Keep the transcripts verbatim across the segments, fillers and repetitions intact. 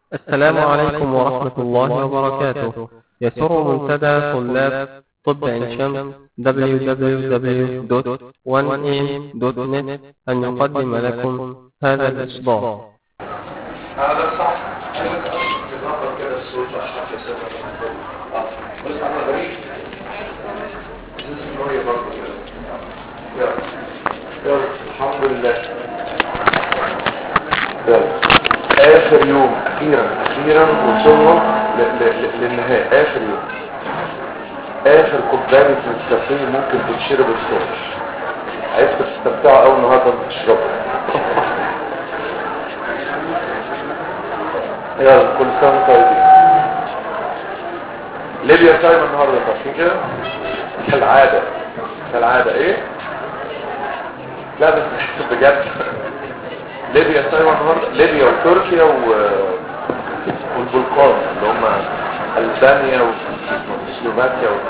السلام عليكم ورحمة الله وبركاته. يسر منتدى طلاب طب عين شمس دبليو دبليو دبليو دوت وان إيه دوت نت أن يقدم لكم هذا الإصدار. هذا صح. تنظر كده الصوت عشان تسمع اه بس انا غريب اسمه ايه برضه كده. يلا يلا الحمد لله. يلا اخر يوم اخيرا اخيرا وصلنا للنهايه. اخر يوم اخر كوبايه نسكافيه ممكن تتشرب الصبح. عايزكم تستمتعوا قوي النهارده تشربوا. يلا كل سنه طيبين. ليبيا صايمه النهارده عارفين كده كالعاده كالعاده ايه لا بس بجد ليبيا صايمه النهارده. ليبيا وتركيا و... والبلقان اللي هم ألبانيا وسلوفاكيا و...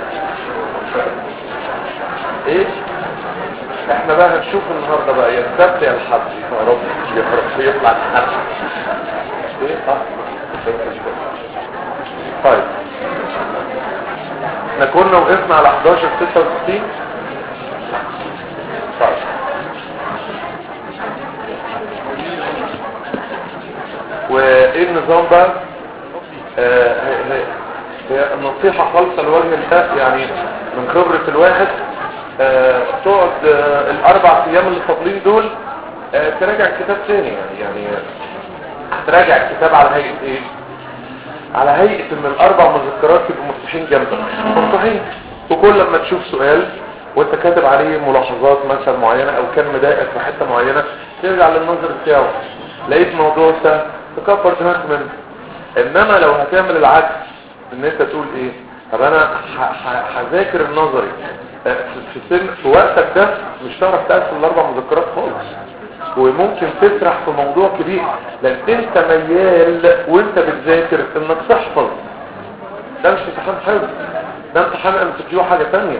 ايه احنا بقى هنشوف النهارده بقى يا السبت يا الحد يا رب يا رب يطلع الحد ايه اه طيب احنا كنا وقفنا على حداشر ستة وستين. طيب وايه النظام بقى؟ آه هي, هي النصيحة خالصة لوجه الله يعني من خبرة الواحد. آه تقعد آه الاربع ايام اللي فاضلين دول آه تراجع الكتاب تاني يعني يعني تراجع الكتاب على هيئة ايه؟ على هيئة ان الاربع مذكرات يبقوا مفتوحين جنبك مفتوحين، وكل لما تشوف سؤال وانت كاتب عليه ملاحظات مثلا معينة او كان مضايقك في حتة معينة ترجع للنظر بتاعه. لقيت موضوع سهل تكبر دماغك منه. انما لو هتعمل العكس ان انت تقول ايه طب انا هذاكر النظري في سن في وقتك ده مش هتعرف تقفل الاربع مذكرات خالص، وممكن تسرح في موضوع كبير لان انت ميال وانت بتذاكر انك تحفظ. ده مش امتحان حفظ، ده امتحان ام تجيبه حاجه ثانيه.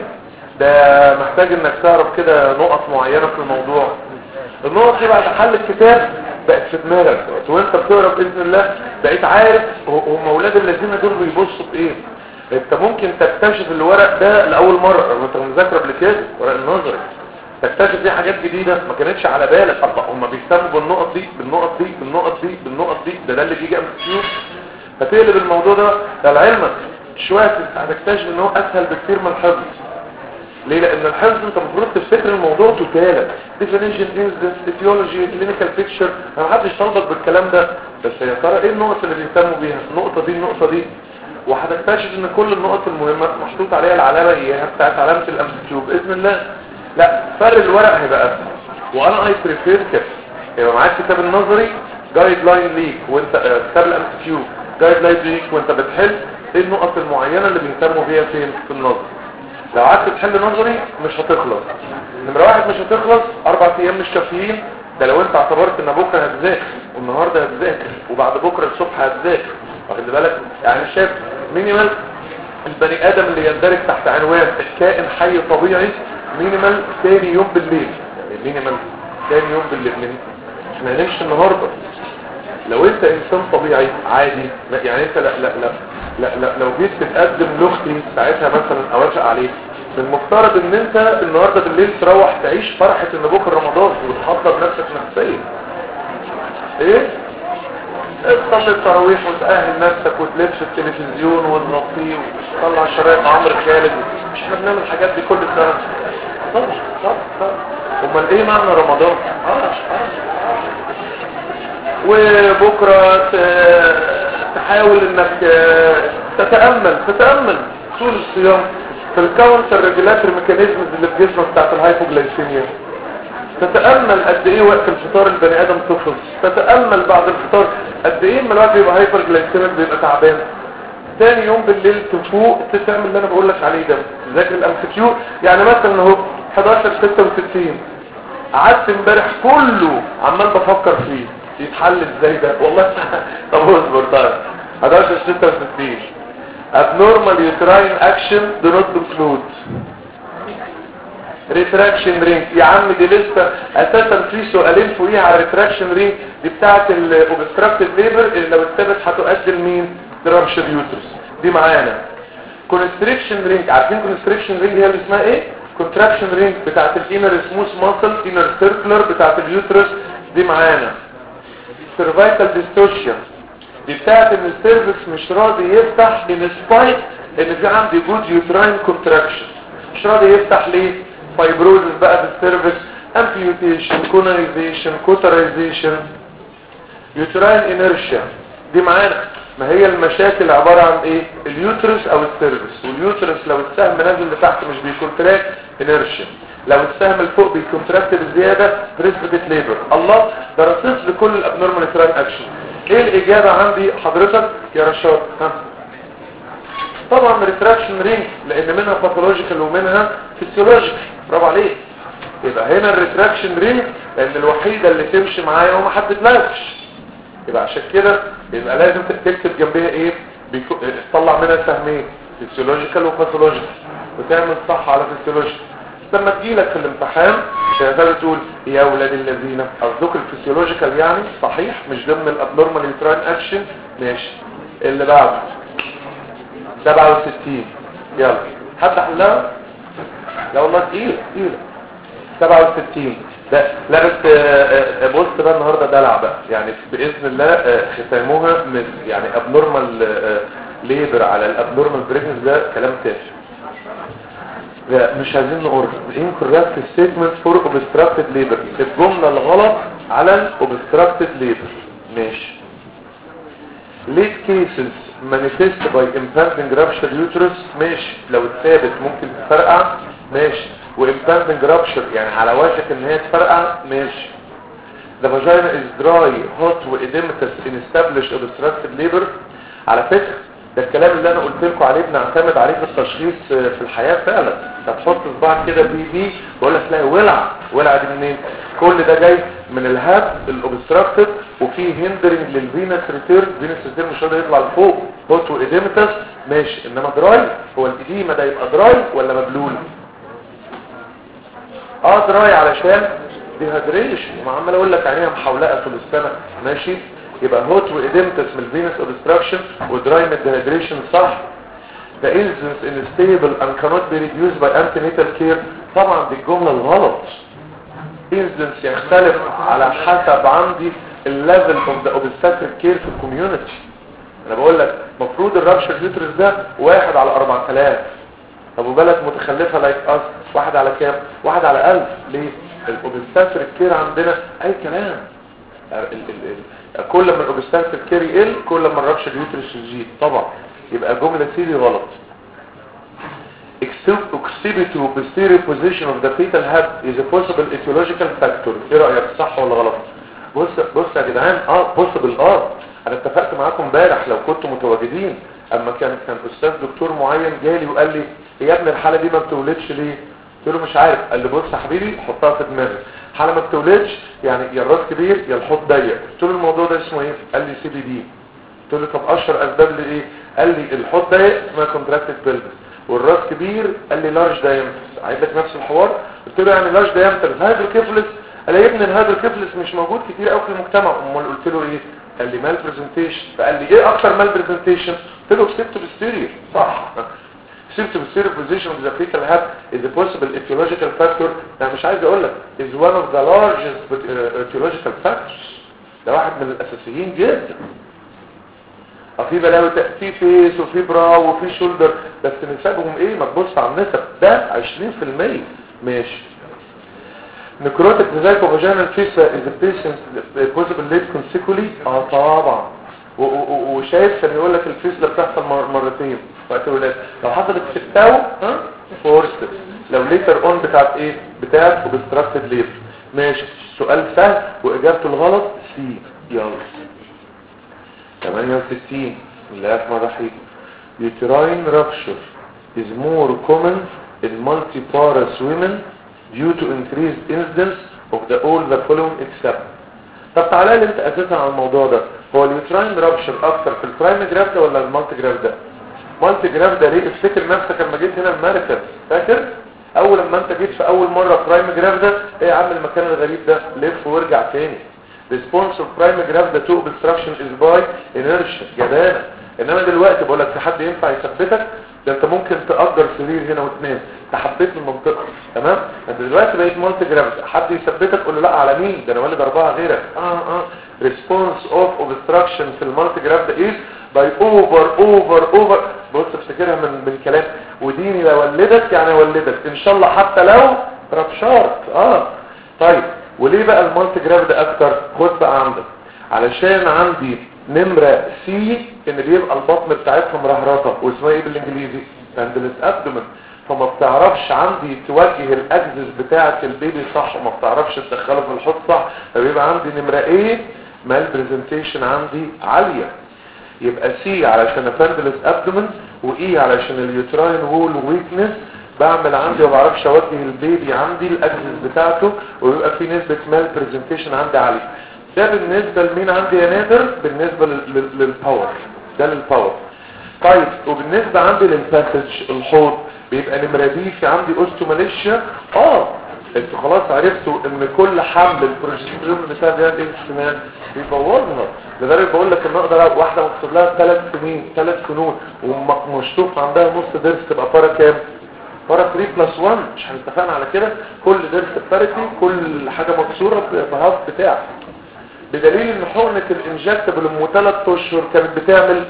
ده محتاج انك تعرف كده نقط معينه في الموضوع. النقط دي بعد حل الكتاب بقت في دماغك وانت بتقرا باذن الله بقيت عارف هم اولاد الذين دول بيبصوا في ايه. انت ممكن تكتشف الورق ده لاول مره وانت مذاكر قبل كده ورق النظري تكتشف فيه حاجات جديده ما كانتش على بالك. الله هم بيهتموا بالنقط دي بالنقط دي بالنقط دي بالنقط دي ده ده اللي بيجي قبل كده. فتقلب الموضوع ده ده لعلمك شويه هتكتشف ان هو اسهل بكتير من الحفظ. ليه؟ لان الحفظ انت المفروض تفتكر الموضوع توتالا definition instance etiology clinical picture. ما حدش طالبك بالكلام ده، بس يا ترى ايه النقط اللي بيهتموا بيها؟ النقطه دي النقطه دي وهتكتشف ان كل النقط المهمه محطوط عليها العلامه اياها بتاعت علامه الام سي كيو باذن الله. لا فرق الورق هيبقى اسهل. وانا اي بريفير كده يبقى معاك كتاب النظري جايد لاين ليك وانت اه كتاب الام سي كيو جايد لاين ليك وانت بتحل ايه النقط المعينه اللي بيهتموا بيها فين في النظر. لو قعدت تحل نظري مش هتخلص. نمرة واحد مش هتخلص اربع ايام مش كافيين. ده لو انت اعتبرت ان بكره هتذاكر والنهارده هتذاكر وبعد بكره الصبح هتذاكر واخد بالك يعني شايف مينيمال البني ادم اللي يندرج تحت عنوان الكائن حي طبيعي مينيمال تاني يوم بالليل. يعني مينيمال تاني يوم بالليل من احنا هنمشي النهارده. لو انت انسان طبيعي عادي يعني انت لا لا لا لا, لا لو جيت تتقدم لاختي ساعتها مثلا اوافق عليك المفترض ان انت النهارده بالليل تروح تعيش فرحه ان بكره رمضان وتحضر نفسك نفسيا. ايه تصلي التراويح وتأهل نفسك وتلبس التلفزيون والنطيه وتطلع شرايط عمرو خالد. مش احنا بنعمل الحاجات دي كل سنه؟ طب طب طب امال ايه معنى رمضان؟ اه اه وبكره تحاول انك تتامل تتامل طول الصيام في الكاونتر ريجولاتور ميكانيزمز اللي في جسمك بتاعت الهايبوجلايسيميا. تتامل قد ايه وقت الفطار البني ادم تفرز. تتامل بعد الفطار قد ايه من الوقت يبقى هايبوجلايسيميك بيبقى تعبان. ثاني يوم بالليل تفوق تعمل اللي انا بقول لك عليه ده تذاكر الام سي كيو. يعني مثلا اهو حداشر ستة وستين قعدت امبارح كله عمال بفكر فيه يتحل ازاي ده والله. طب اصبر طيب حداشر ستة وستين abnormal uterine action do not include ريتراكشن رينج. يا عم دي لسه اساسا في سؤالين فوقيها على الريتراكشن رينج دي بتاعه الاوبستراكتيف ليبر اللي لو اتثبت هتؤدي لمين؟ لرابشر يوترس. دي معانا. كونستريكشن رينج، عارفين كونستريكشن رينج هي اللي اسمها ايه؟ كونتراكشن رينج بتاعه الانر سموث ماسل انر سيركلر بتاعه اليوترس. دي معانا. سيرفايكال ديستورشن دي بتاعت ان السيرفكس مش راضي يفتح ان سبايت ان في عندي جود يوتراين كونتراكشن. مش راضي يفتح ليه؟ فايبروزس بقى في السيرفكس، امبيوتيشن، كونايزيشن، كوترايزيشن، يوتراين انيرشيا. دي معانا. ما هي المشاكل عبارة عن ايه؟ اليوترس او السيرفكس. واليوترس لو السهم نازل لتحت مش بيكونتراكت انيرشيا، لو السهم الفوق بيكونتراكت بزيادة بريسبيتيت ليبر. الله ده رصيص لكل الابنورمال يوتراين اكشن. ايه الاجابة عندي حضرتك يا رشاد؟ ها طبعا ريتراكشن رينج لان منها باثولوجيكال ومنها فيسيولوجيكال. برافو عليك. يبقى هنا الريتراكشن رينج لان الوحيدة اللي تمشي معايا وما حددلهاش. يبقى عشان كده يبقى لازم تكتب جنبها ايه؟ بيكو... تطلع منها سهمين فيسيولوجيكال وباثولوجيكال وتعمل صح على فيسيولوجيكال. لما تجيلك في الامتحان شغال تقول يا اولاد الذين قصدك الفيسيولوجيكال يعني صحيح مش ضمن الابنورمال يوتراين اكشن. ماشي. اللي بعده سبعة وستين. يلا حد حلها؟ لا والله تقيله تقيله. سبعة وستين ده لا بس بص بقى النهارده دلع بقى يعني باذن الله ختاموها من يعني ابنورمال ليبر على الابنورمال بريجنس ده كلام تافه. مش عايزين نقول incorrect statement for obstructed labor. الجملة الغلط على الاوبستراكتد ليبر. ماشي. late cases manifest by impending rupture uterus. ماشي. لو اتثابت ممكن تفرقع. ماشي. و impending rupture يعني على وشك ان هي تفرقع. ماشي. the vagina is dry hot و edematous in established obstructed labor. على فكرة ده الكلام اللي انا قلت لكم عليه بنعتمد عليه في التشخيص في الحياة فعلا. هتحط صباعك كده بي بي بقول لك تلاقي ولع. ولع دي منين؟ كل ده جاي من الهاب الاوبستراكتد وفي هندرنج للفينس ريتيرن. فينس ريتيرن مش راضي يطلع لفوق. هوت واديمتس. ماشي. انما دراي هو الاديمه ده يبقى دراي ولا مبلول؟ اه دراي علشان ديهايدريشن. وما عمال اقول لك عينيها محولقه طول السنه. ماشي. يبقى هوت واديمتس من الفينس اوبستراكشن ودراي من الديهايدريشن. صح. The incidence in stable and cannot be reduced by antenatal care. طبعا دي الجملة الغلط. incidence يختلف على حسب عندي الليفل of the obstetric care في الكوميونتي. انا بقول لك مفروض الرابشر يوترس ده واحد على اربعة آلاف. طب وبلد متخلفة لايك اس واحد على كام؟ واحد على الف. ليه؟ الاوبستاتريك كير عندنا اي كلام. ال ال ال كل ما الاوبستاتريك كير يقل كل ما الرابشر يوترس يزيد. طبعا يبقى جملة سيدي غلط. exhibit to posterior position of the fetal head is a possible etiological factor. ايه رأيك صح ولا غلط؟ بص بص يا جدعان اه possible اه انا اتفقت معاكم امبارح لو كنتوا متواجدين اما كان كان استاذ دكتور معين جالي وقال لي يا ابني الحالة دي ما بتولدش ليه؟ قلت له مش عارف. قال لي بص يا حبيبي حطها في دماغك حالة ما بتولدش يعني يا الراس كبير يا الحوض ضيق. قلت له الموضوع ده اسمه ايه؟ قال لي سي بي دي. قلت له طب اشهر اسباب لايه؟ قال لي الحوض ضيق اسمها كونتراكتد بيلفس والراس كبير قال لي لارج دايمتر. عايز لك نفس الحوار. قلت له يعني لارج دايمتر الهايدروكيفلس. قال لي يا ابني الهايدروكيفلس مش موجود كتير قوي في المجتمع. امال قلت له ايه؟ قال لي مال برزنتيشن. فقال لي ايه اكتر مال برزنتيشن؟ قلت له سيبت بالستيريو. صح. سيبت بالستيريو بوزيشن اوف ذا فيتال هاب از ا بوسيبل ايتيولوجيكال فاكتور. انا مش عايز اقول لك از وان اوف ذا لارجست ايتيولوجيكال فاكتورز. ده واحد من الاساسيين جدا. في بلاوي في فيس وفي برا وفي شولدر بس نسبهم ايه؟ ما تبص على النسب ده عشرين في المية. ماشي. نكروتك ذاك فاجينال فيس از بيشنت بوسيبل ليت كونسيكولي. اه طبعا. وشايف كان يقول لك الفيس ده بتحصل مرتين وقت الولاده. لو حصلت في التاو ها فورست لو ليتر اون بتاعت ايه؟ بتاعت اوبستراكتد ليبر. ماشي. سؤال سهل واجابته الغلط سي. يلا ثمانية وستين. بسم الله الرحمن الرحيم. uterine rupture is more common in multiparous women due to increased incidence of the all the following except. طب تعالى لي انت اساسا على الموضوع ده. هو اليوتراين رابشر اكتر في البرايم جراف ده ولا المالتي جراف ده؟ مالتي جراف ده ليه؟ افتكر نفسك لما جيت هنا الماركز فاكر اول لما انت جيت في اول مره برايم جرافدا ايه يا عم المكان الغريب ده، لف وارجع تاني. response of prime gravida to obstruction is by inertia جبانه. انما دلوقتي بقول لك في حد ينفع يثبتك؟ ده انت ممكن تأجر سرير هنا وتنام، تحبيت من المنطقه تمام. انت دلوقتي بقيت مالتي جرافدا، حد يثبتك قول له لا على مين، ده انا والد اربعه غيرك. اه اه response of obstruction في المالتي جرافدا is by over over over. بص افتكرها من من كلام وديني لو ولدك يعني ولدك ان شاء الله حتى لو ربشارت. اه طيب وليه بقى المالتي جرافدا اكتر؟ خد بقى عندك، علشان عندي نمرة سي ان بيبقى البطن بتاعتهم رهرطة واسمها ايه بالانجليزي؟ باندلس ابدومن. فما بتعرفش عندي توجه الاجزز بتاعة البيبي صح وما بتعرفش تدخله في الحوض صح، فبيبقى عندي نمرة ايه مال بريزنتيشن عندي عالية. يبقى سي علشان باندلس ابدومن، واي علشان اليوتراين وول ويكنس، بعمل عندي وما بعرفش اوجه البيبي عندي الاجزز بتاعته، ويبقى في نسبة مال بريزنتيشن عندي عالية. ده بالنسبة لمين عندي يا نادر؟ بالنسبة للباور، ده للباور. طيب وبالنسبة عندي للباسج الحوض بيبقى نمرة دي في عندي اوستوماليشيا. اه انتوا خلاص عرفتوا ان كل حمل البروجستيرون بتاع ده الاحتمال بيبوظها، لذلك بقول لك ان اقدر واحدة مكتوب لها ثلاث سنين ثلاث سنون ومشطوف عندها نص درس تبقى بارا كام؟ بارا ثلاثة بلس واحد. مش هنتفقنا على كده؟ كل درس بارتي، كل حاجة مكسورة بهاف بتاع، بدليل ان حقنة الانجكتبل ام ثلاث اشهر كانت بتعمل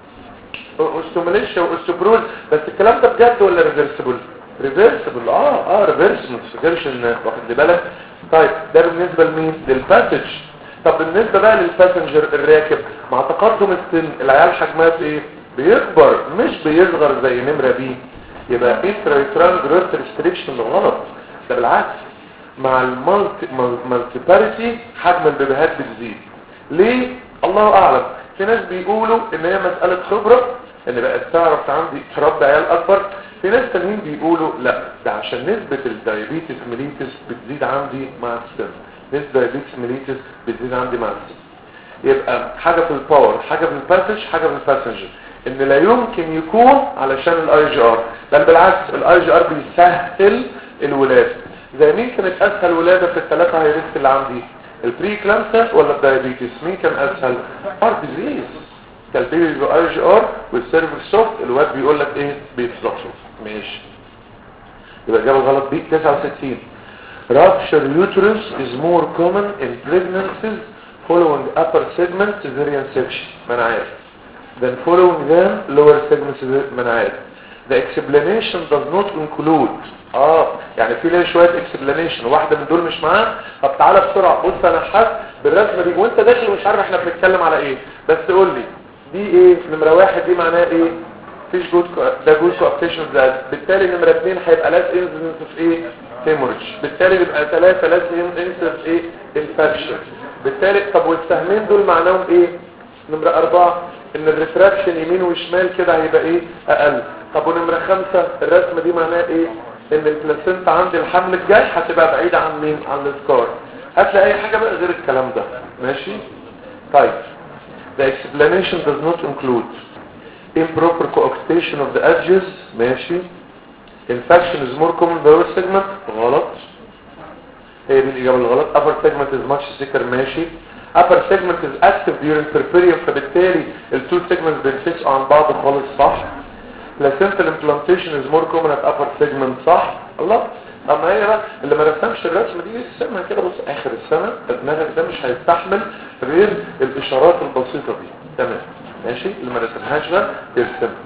اوستوماليشيا واوستوبروز. بس الكلام ده بجد ولا ريفرسبل؟ ريفرسبل. اه اه ريفرسبل، ما تفكرش ان واخد بالك. طيب ده بالنسبه لمين؟ للباسج. طب بالنسبه بقى للباسنجر الراكب، مع تقدم السن العيال حجمها ايه؟ بيكبر مش بيصغر زي نمره بي. يبقى انترا جروث ريستريكشن غلط، ده بالعكس. مع المالتي مالتيباريتي حجم البيبيهات بتزيد. ليه؟ الله اعلم. في ناس بيقولوا ان هي مسألة خبرة، ان بقت تعرف عندي تربي عيال اكبر. في ناس تانيين بيقولوا لا، ده عشان نسبة الدايابيتس ميليتس بتزيد عندي مع السن. نسبة الدايابيتس ميليتس بتزيد عندي مع السن. يبقى حاجة في الباور، حاجة في الباسج، حاجة في الباسنجر. ان لا يمكن يكون علشان الاي جي ار، بل بالعكس الاي جي ار بيسهل الولادة. زي مين كانت اسهل ولادة في الثلاثة هاي ريسك اللي عندي؟ البري كلامسا ولا الدايابيتس؟ مين كان اسهل؟ هارت ديزيز. كالبيبي بيبقى اي جي ار والسيرفكس سوفت، الواد بيقول لك ايه؟ بيتزقزق. ماشي، يبقى الاجابه غلط دي. تسعة وستين rupture uterus is more common in pregnancies following upper segment cesarean section. ما انا عارف. then following them lower segment cesarean. ما انا عارف. the explanation does not include. اه يعني في ليه شويه explanation، واحده من دول مش معاه. طب تعالى بسرعه بص انا حاسس بالرسمه دي وانت داخل ومش عارف احنا بنتكلم على ايه، بس قول لي دي ايه؟ نمره واحد دي معناها ايه؟ فيش جود، ده جود كوابتيشن زاد. بالتالي نمره اثنين هيبقى لاس انسنس في ايه؟ هيموريدج. بالتالي يبقى ثلاثه لاس انسنس ايه؟ انفكشن. بالتالي طب والسهمين دول معناهم ايه؟ نمره اربعه ان الريفراكشن يمين وشمال كده هيبقى ايه؟ اقل. طب ونمره خمسه الرسمه دي معناها ايه؟ ان البلاسينتا عند الحمل الجاي هتبقى بعيده عن مين؟ عن السكار. هتلاقي اي حاجه بقى غير الكلام ده. ماشي. طيب the explanation does not include improper coarctation of the edges. ماشي. infection is more common in the lower segment. غلط، هي دي الاجابه الغلط. upper segment is much thicker. ماشي. upper segment is active during perperium، فبالتالي التو segments بينفصلوا عن بعض خالص. صح. placental implantation is more common at upper segment. صح. الله. اما هي بقى اللي ما رسمش الرسمه دي يرسمها كده. بص اخر السنه دماغك ده مش هيستحمل غير الاشارات البسيطه دي. تمام ماشي. اللي ما رسمهاش بقى يرسمها.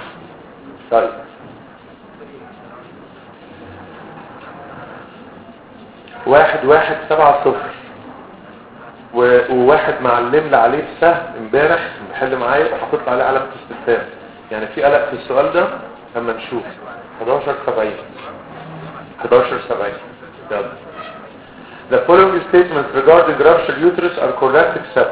طيب واحد واحد سبعة صفر وواحد معلم لي عليه سهم امبارح بحل معايا وحطيت عليه علامه استفهام. يعني في قلق في السؤال ده. اما نشوف حداشر سبعين حداشر سبعين. يلا. The following statements regarding ruptured uterus are correct except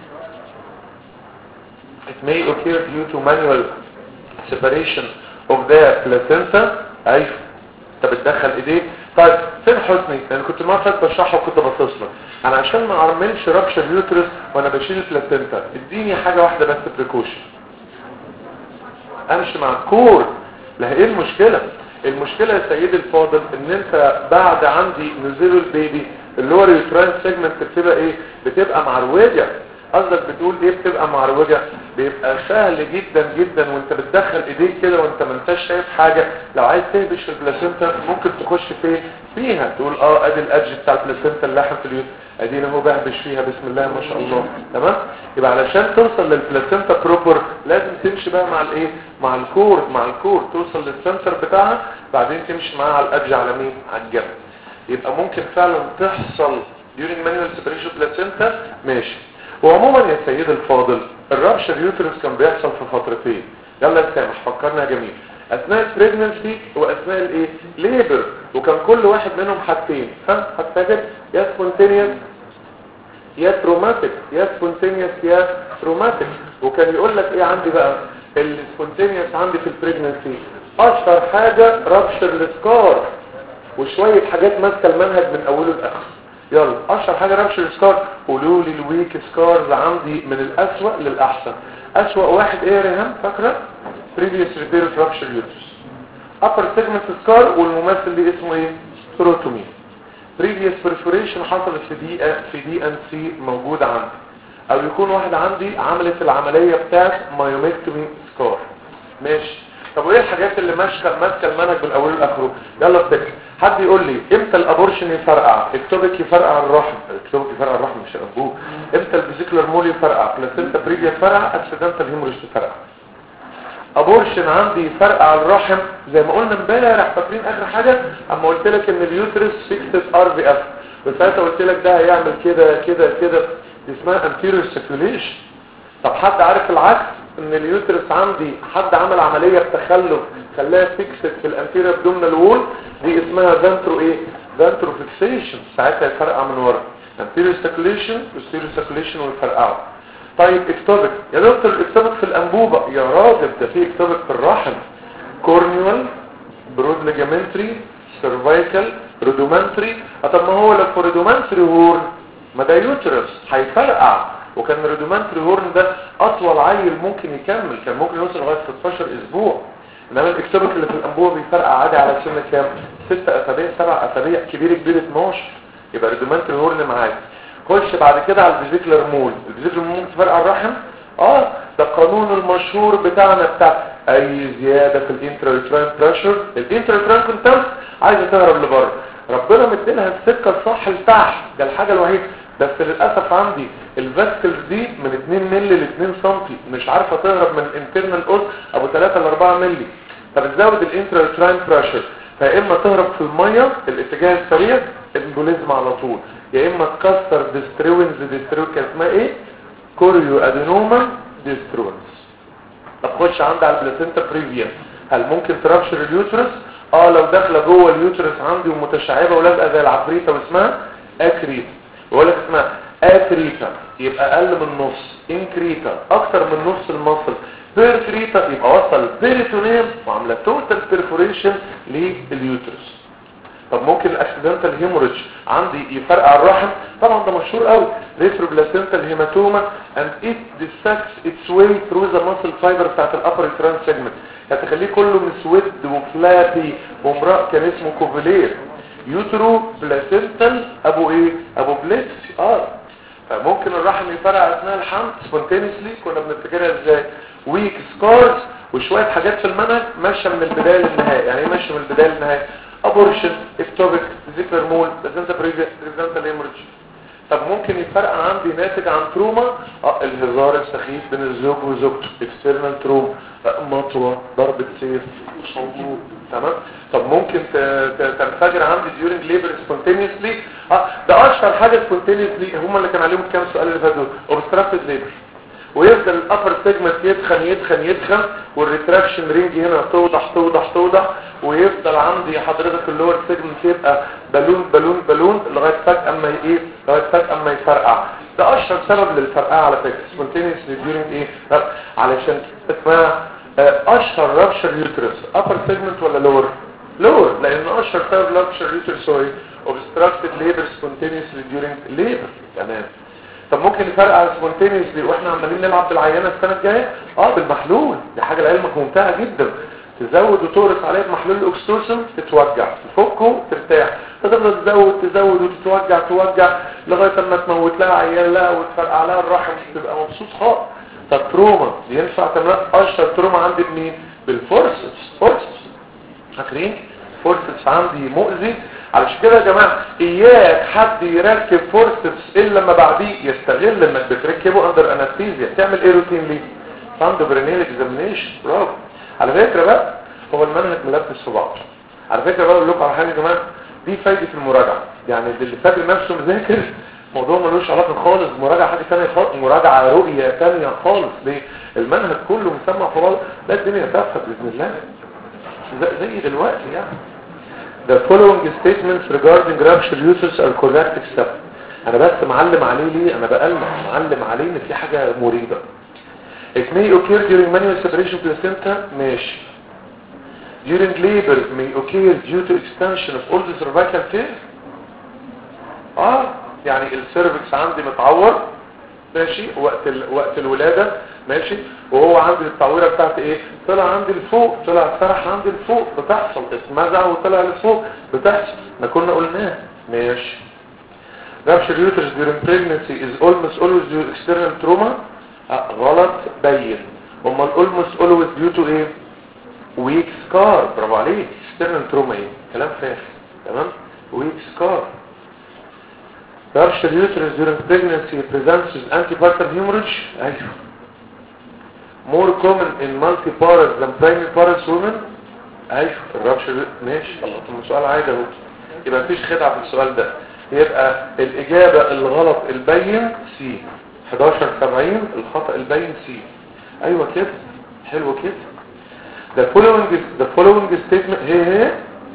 it may occur due to manual separation of the placenta. ايوه انت بتدخل ايديك. طيب فين حسني؟ لان كنت ما فات بشرحه وكنت بصص لك. انا عشان ما اعملش ruptured uterus وانا بشيل البلاسينتا اديني حاجه واحده بس بريكوشن، امشي مع الكور. لا ايه المشكله؟ المشكلة يا سيدي الفاضل ان انت بعد عندي نزول البيبي اللي هو اليوتراين سيجمنت بتبقى ايه؟ بتبقى معروجة. قصدك بتقول ايه بتبقى معروجة؟ بيبقى سهل جدا جدا وانت بتدخل ايديك كده وانت ما انتش شايف حاجة، لو عايز تهبش في البلاسينتا ممكن تخش فين؟ فيها، تقول اه ادي الادج بتاع البلاسينتا اللحم في اليوت، ادينا هو بهبش فيها بسم الله ما شاء الله. تمام؟ يبقى علشان توصل للبلاسينتا بروبر لازم تمشي بقى مع الايه؟ مع الكور، مع الكور توصل للسنتر بتاعها، بعدين تمشي معاها على الادج على مين؟ على الجنب. يبقى ممكن فعلا تحصل during manual separation placenta. ماشي. وعموما يا سيد الفاضل الرابشر يوترس كان بيحصل في فترتين، يلا يا سامح فكرنا يا جميل، اثناء البريجننسي واثناء الايه؟ ليبر، وكان كل واحد منهم حاجتين، ها هتفاكر؟ يا سبونتينيوس يا تروماتيك، يا سبونتينيوس يا تروماتيك. وكان يقول لك ايه عندي بقى؟ السبونتينيوس عندي في البريجننسي اشهر حاجه رابشر السكار، وشويه حاجات ماسكه المنهج من اوله لاخره. يلا اشهر حاجه رابشر سكار، قولوا لي الويك سكارز عندي من الاسوأ للاحسن. اسوأ واحد ايه يا ريهام فاكره؟ previous repair rupture uterus. upper segment scar والممثل اللي اسمه ايه؟ ثروتومي. previous perforation حصلت في دي في دي ان سي موجود عندي، او يكون واحد عندي عملت العمليه بتاعت مايوميكتومي سكار. ماشي. طب وايه الحاجات اللي ماسكه ماسكه المنهج من اوله لاخره؟ يلا افتكر. حد يقول لي امتى الابورشن يفرقع؟ اكتوبك يفرقع الرحم، اكتوبك يفرقع الرحم مش ابوه. امتى الفيزيكولار مول يفرقع؟ بلاسينتا بريفيا يفرقع، اكسيدنتال هيموريج يفرقع. ابورشن عندي يفرقع الرحم زي ما قلنا امبارح، فاكرين اخر حاجه اما قلت لك ان اليوترس فيكسد ار في اف، بس ساعتها قلت لك ده هيعمل كده كده كده، دي اسمها انتيريور سيركيوليشن. طب حد عارف العكس؟ ان اليوترس عندي حد عمل عمليه بتخلف خلاها فيكسد في الانتيريور ابدومينال وول، دي اسمها فانترو ايه؟ فانترو فيكسيشن، ساعتها يفرقع من ورا انتيريور سيركيوليشن وستيريور سيركيوليشن ويفرقعوا. طيب اكتوبك يا دكتور، الاكتوبك في الانبوبه يا راجل، ده في اكتوبك في الرحم، كورنيوال برود ليجامنتري سيرفايكال رودومانتري. طب ما هو لو في رودومانتري هورن ما ده يوترس هيفرقع، وكان الرودومانتري هورن ده اطول عيل ممكن يكمل، كان ممكن يوصل لغايه ستاشر اسبوع، انما الاكتوبك اللي في الانبوبه بيفرقع عادي على سن كام؟ ستة اسابيع سبع اسابيع، كبير كبير اتناشر، يبقى الرودومانتري هورن معاك. خش بعد كده على الفيزيكولار مول، الفيزيكولار مول ممكن تفرقع الرحم؟ اه ده القانون المشهور بتاعنا بتاع اي زياده في الانترا بريشر، الانترا كونتنت عايزه تهرب لبره، ربنا مديلها السكه الصح لتحت، ده الحاجه الوحيده، بس للاسف عندي الفاسكلز دي من اتنين مللي ل اتنين سنتي، مش عارفه تهرب من الانترنال اوز ابو تلاتة ل اربعة مللي. طب تزود الانترا بريشر، فيا اما تهرب في الميه الاتجاه السريع امبوليزم على طول، يا اما تكسر ديستروينز، ديستروين كان اسمها ايه؟ كوريو ادينوما ديستروينز. طب خش عندي على البلاسينتا بريفيا، هل ممكن ترابشر اليوترس؟ اه لو داخله جوه اليوترس عندي ومتشعبه ولازقه زي العفريته واسمها اكريتا، بقول لك اسمها اكريتا يبقى اقل من نص، انكريتا اكتر من نص المصل، بيركريتا يبقى وصل بيريتونيم وعمله توتال بيرفوريشن لليوترس. طب ممكن الاكسيدنتال هيموريج عندي يفرقع الرحم؟ طبعا ده مشهور قوي، ريتروبلاسينتال هيماتوما and it dissects its way through the muscle fiber بتاعت الابر ترانس سيجمنت، هتخليه كله مسود وفلابي، وامرأة كان اسمه كوفيلير. يوترو بلاسينتال ابو ايه؟ ابو بليتس. اه فممكن الرحم يفرقع اثناء الحمل سبونتينيسلي، كنا بنفتكرها ازاي؟ ويك سكارز وشويه حاجات في المنهج ماشيه من البدايه للنهايه. يعني ايه ماشيه من البدايه للنهايه؟ ابورشن، اكتوبك، فيزيكولار مول، بلاسينتا بريفيانتال هيموريج. طب ممكن يفرق عندي ناتج عن تروما، اه الهزار السخيف بين الزوج وزوجته، اكسترنال تروما، مطوه، ضربه سيف، صندوق، تمام. طب ممكن تنفجر عندي during labor spontaneously، اه ده اشهر حاجه spontaneously هم اللي كان عليهم كام سؤال اللي فاتوا، obstructed labor، ويفضل الابر سيجمنت يدخن يدخن يدخن والريتراكشن رينج هنا توضح توضح توضح، ويفضل عندي حضرتك اللور سيجمنت يبقى بالون بالون بالون لغايه فجاه اما ايه، لغايه فجاه اما يفرقع. ده اشهر سبب للفرقعه على فكره سبونتينيوسلي during ايه، علشان اسمها اشهر رابشر يوترس، ابر سيجمنت ولا لور؟ لور، لان اشهر سبب رابشر يوترس هو ايه؟ obstructed labor spontaneously during labor. تمام. طب ممكن نفرقع سبونتينيوسلي واحنا عمالين نلعب بالعيانه السنه الجايه؟ اه بالمحلول، دي حاجه لعلمك ممتعه جدا. تزود وتورس عليه بمحلول الاكستوسن تتوجع، تفكه ترتاح، تفضل تزود تزود وتتوجع توجع لغايه اما تموت لها عيال لها وتفرقع لها الرحم تبقى مبسوط خالص. فالتروما ينفع تعمل اشهر تروما عندي بمين؟ بالفورسس. فورسس فاكرين فورسس عندي مؤذي. علشان كده يا جماعه اياك حد يركب فورسس الا لما بعديه يستغل انك بتركبه اندر انستيزيا. تعمل ايه روتين ليه؟ عنده برينيل اكزامينيشن. برافو. على فكره بقى هو المنهج ملبس في بعض. على فكره بقى اقول لكم على حاجه يا جماعه، دي فايده المراجعه. يعني اللي فاكر نفسه مذاكر موضوع ملوش علاقه خالص بمراجعه حاجه ثانيه خالص، مراجعه رؤيه ثانيه خالص. ليه؟ المنهج كله مسمع في بعض. لا الدنيا تافهه باذن الله زي دلوقتي يعني. The following statements regarding rupture uterus are correct except. انا بس معلم عليه ليه؟ انا بقلم معلم عليه ان في حاجه مريبه. It may occur during manual separation placenta. ماشي. During labor may occur due to extension of all the cervical teeth. اه يعني السيرفكس عندي متعور ماشي وقت ال... وقت الولاده ماشي، وهو عندي التعويره بتاعت ايه؟ طلع عندي لفوق، طلع سرح عندي لفوق بتحصل، اتمزع وطلع لفوق بتحصل، ما كنا قلناه. ماشي. rupture uterus during pregnancy is almost always due to external trauma. آه غلط بين. امال almost always due to ايه؟ weak scar. برافو عليك. external trauma ايه؟ كلام فارغ. تمام. weak scar. rupture uterus during pregnancy presents with antepartum hemorrhage. ايوه. more common in multiparous than primary women. ايوه الرابشر ماشي. الله طب سؤال عادي اهو، يبقى مفيش خدعه في السؤال ده. يبقى الاجابه الغلط البين سي. حداشر سبعين الخطا البين سي. ايوه كده حلو كده. the following is the following statement هي هي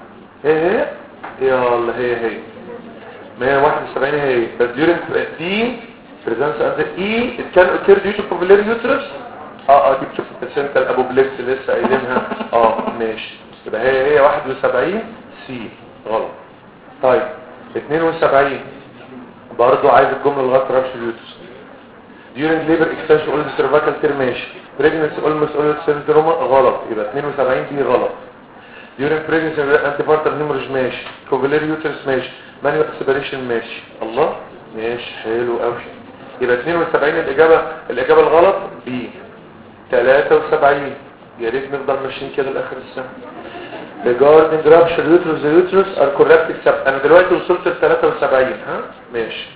هي هي يلا هي هي مية واحد وسبعين هي بس during دي presence as E it can occur due to papillary uterus. اه اه دي بتشوف البلاسنتا الابوبليكس لسه قايلينها. اه ماشي يبقى هي هي واحد وسبعين سي غلط. طيب اتنين وسبعين برضو عايز الجمله لغايه rupture uterus during labor extension all the cervical tear. ماشي. pregnancy almost always syndrome غلط، يبقى اتنين وسبعين دي غلط. during pregnancy antepartum hemorrhage ماشي. papillary uterus ماشي. manual separation ماشي. الله ماشي حلو قوي. يبقى اتنين وسبعين الاجابه الاجابه الغلط بي. تلاتة وسبعين يا ريت نفضل ماشيين كده لاخر السنه. regarding rupture uterus the uterus are correct except. انا دلوقتي وصلت ل تلاتة وسبعين. ها ماشي.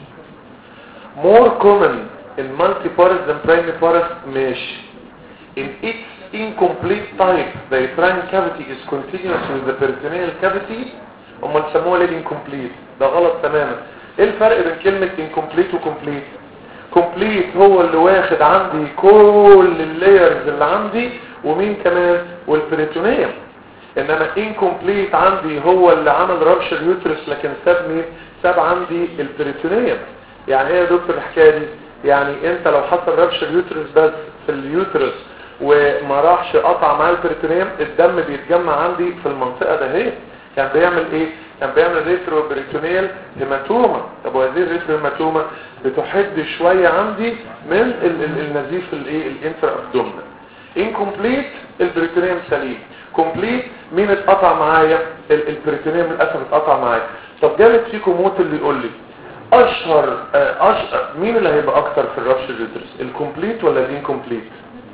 more common in multiparous than primary ماشي. in its incomplete type the uterine cavity is continuous with the peritoneal cavity. هم سموها ليه incomplete؟ ده غلط تماما. ايه الفرق بين كلمه incomplete وcomplete؟ complete هو اللي واخد عندي كل اللايرز اللي عندي ومين كمان والبريتونيوم، انما incomplete عندي هو اللي عمل rupture uterus لكن ساب مين؟ ساب عندي البريتونيوم. يعني ايه يا دكتور الحكايه دي؟ يعني انت لو حصل rupture uterus بس في اليوترس وما راحش قطع مع البريتونيوم الدم بيتجمع عندي في المنطقه ده. هي كان بيعمل ايه؟ كان بيعمل ريترو بريتونيال هيماتوما. طب وهذه الريترو هيماتوما بتحد شويه عندي من ال ال النزيف الايه الانترا ابدومينال. انكمبليت البريتونيوم سليم، كومبليت مين اتقطع معايا؟ البريتونيوم للاسف اتقطع معايا. طب جابت فيكم موت اللي يقول لي اشهر اشهر مين اللي هيبقى اكتر في الرابشر يوترس، الكومبليت ولا الانكمبليت؟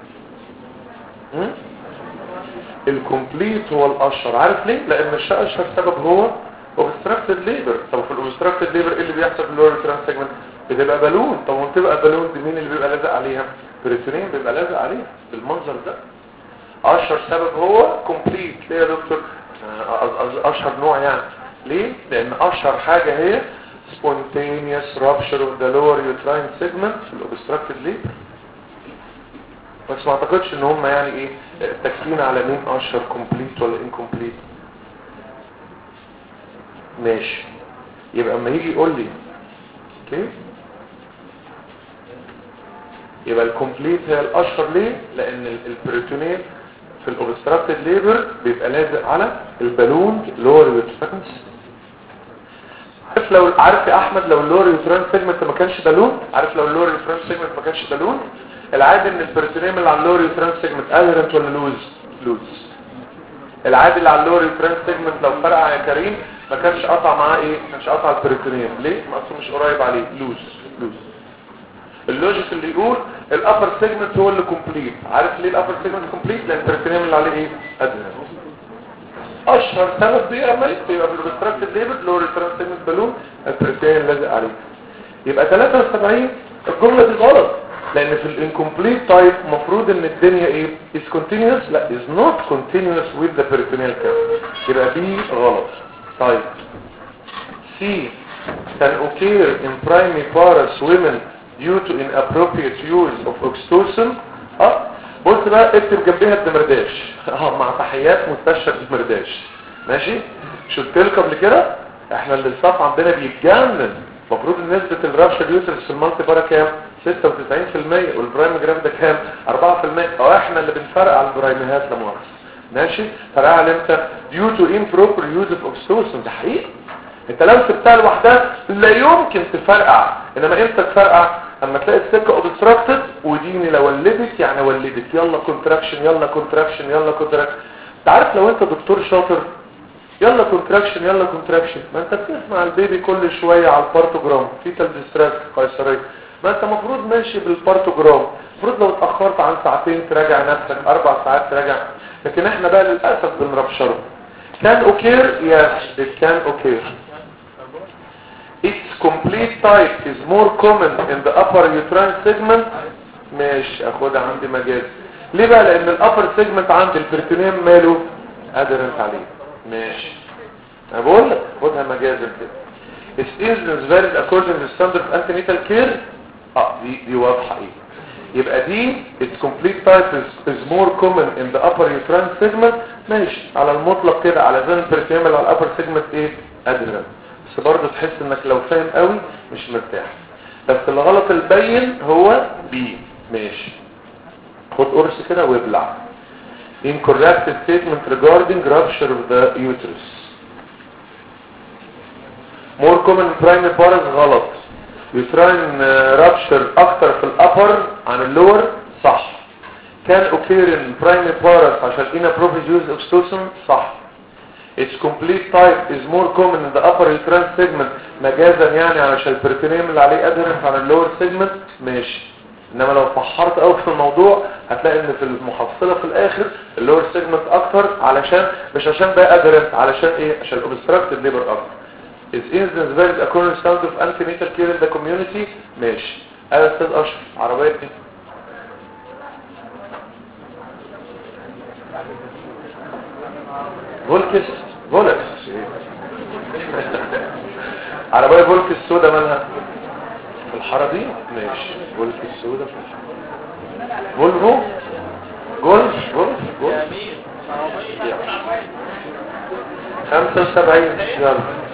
الكومبليت هو الاشهر. عارف ليه؟ لان الاشهر سبب هو اوبستراكتد ليبر. طب في الاوبستراكتد ليبر ايه اللي بيحصل في اللور ترانس سيجمنت؟ بتبقى بالون. طب وانت تبقى بالون دي مين اللي بيبقى لازق عليها؟ بريتونيوم بيبقى لازق عليها بالمنظر ده. اشهر سبب هو كومبليت. ليه يا دكتور؟ اشهر نوع يعني ليه؟ لان اشهر حاجه هي spontaneous rupture of the lower uterine segment في الاوبستراكتد ليبر. بس ما اعتقدش ان هم يعني ايه تكفين على مين اشهر كومبليت ولا انكمبليت. ماشي. يبقى اما يجي يقول لي اوكي يبقى الكومبليت هي الاشهر. ليه؟ لان البريتونيل في الاوبستراكتد ليبر بيبقى لازق على البالون لور يوترين. عارف لو عارف يا احمد لو اللور يوترين سيجمنت ما كانش بالون، عارف لو اللور يوترين سيجمنت ما كانش بالون العادي ان البريتونيوم اللي على اللور يوترين سيجمنت ادهرنت ولا لوز؟ لوز. العادي اللي على اللور يوترين سيجمنت لو فرقع يا كريم ما كانش قطع معاه ايه؟ ما كانش قطع البريتونيوم. ليه؟ ما اصله مش قريب عليه، لوز لوز. اللوجيك اللي يقول الابر سيجمنت هو اللي كومبليت. عارف ليه الابر سيجمنت كومبليت؟ لان البريتونيوم اللي عليه ايه؟ ادهيرنس. اشهر سبب بيعمل يبقى بالريستراكتد ليبر لور يوترين سيجمنت بالون البريتونيوم لازق عليه. يبقى ثلاثة وسبعين الجمله دي غلط، لان في الانكمبليت تايب المفروض ان الدنيا ايه؟ is continuous. لا is not continuous with the peritoneal cavity. يبقى دي غلط. طيب C can occur in primary women due to inappropriate use of oxytocin. اه بص بقى اكتب جنبها الدمرداش اه مع تحيات مستشفى الدمرداش. ماشي؟ مش قلت لكم قبل كده احنا اللي الصف عندنا بيتجنن. المفروض نسبة الرابشر يوترس في المالتي بارا كام؟ ستة وتسعين في المية والبرايم جراف ده كام؟ أربعة في المية. اه احنا اللي بنفرق على البرايمهات لمؤاخذة. ماشي؟ فرق على امتى؟ due to improper use of oxytocin. ده حقيقي. انت لو سبتها لوحدها لا يمكن تفرقع. انما امتى تفرقع؟ اما تلاقي السكه اوبستراكتد وديني لو ولدت يعني ولدت يلا كونتراكشن يلا كونتراكشن يلا كونتراكشن. انت عارف لو انت دكتور شاطر يلا كونتراكشن يلا كونتراكشن، ما انت بتسمع البيبي كل شويه على البارتوجرام فيتال ديستريس قيصريه، ما انت المفروض ماشي بالبارتوجرام. المفروض لو اتاخرت عن ساعتين تراجع نفسك، اربع ساعات تراجع. لكن احنا بقى للاسف بنربشره. كان اوكير يس كان اوكير. Its complete type is more common in the upper uterine segment. ماشي اخدها عندي مجاز. ليه بقى؟ لان الابر سيجمنت عند البريتونيوم ماله ادرنت عليه. ماشي انا بقول لك خدها مجازا كده. Its incidence varies according to the standard of antenatal care. اه دي دي واضحه ايه. يبقى دي its complete type is, is more common in the upper uterine segment. ماشي على المطلق كده على زي البريتونيوم اللي على الابر سيجمنت ايه ادرنت. بس برضه تحس انك لو فاهم قوي مش مرتاح. بس الغلط البين هو بي. ماشي خد قرص كده وابلع. incorrect statement regarding rupture of the uterus. more common primary parts غلط. uterine rupture اكتر في الابر عن اللور صح. can occur in primary parts عشان inappropriate use of oxytocin صح. its complete type is more common in the upper uterine segment مجازا يعني علشان البريتونيوم اللي عليه adherent عن اللور segment. ماشي. انما لو فحرت قوي في الموضوع هتلاقي ان في المحصله في الاخر اللور سيجمنت اكتر علشان مش عشان بقى adherent علشان ايه؟ عشان obstructed labor اكتر. is incidence varies according to sound of antenatal care in the community. ماشي. انا استاذ اشرف عربيه دي فولكس فولكس عربيه فولكس السوداء مالها في الحاره دي. ماشي فولكس السوداء في الحاره. فولفو جولف جولف جولف خمسة وسبعين. يلا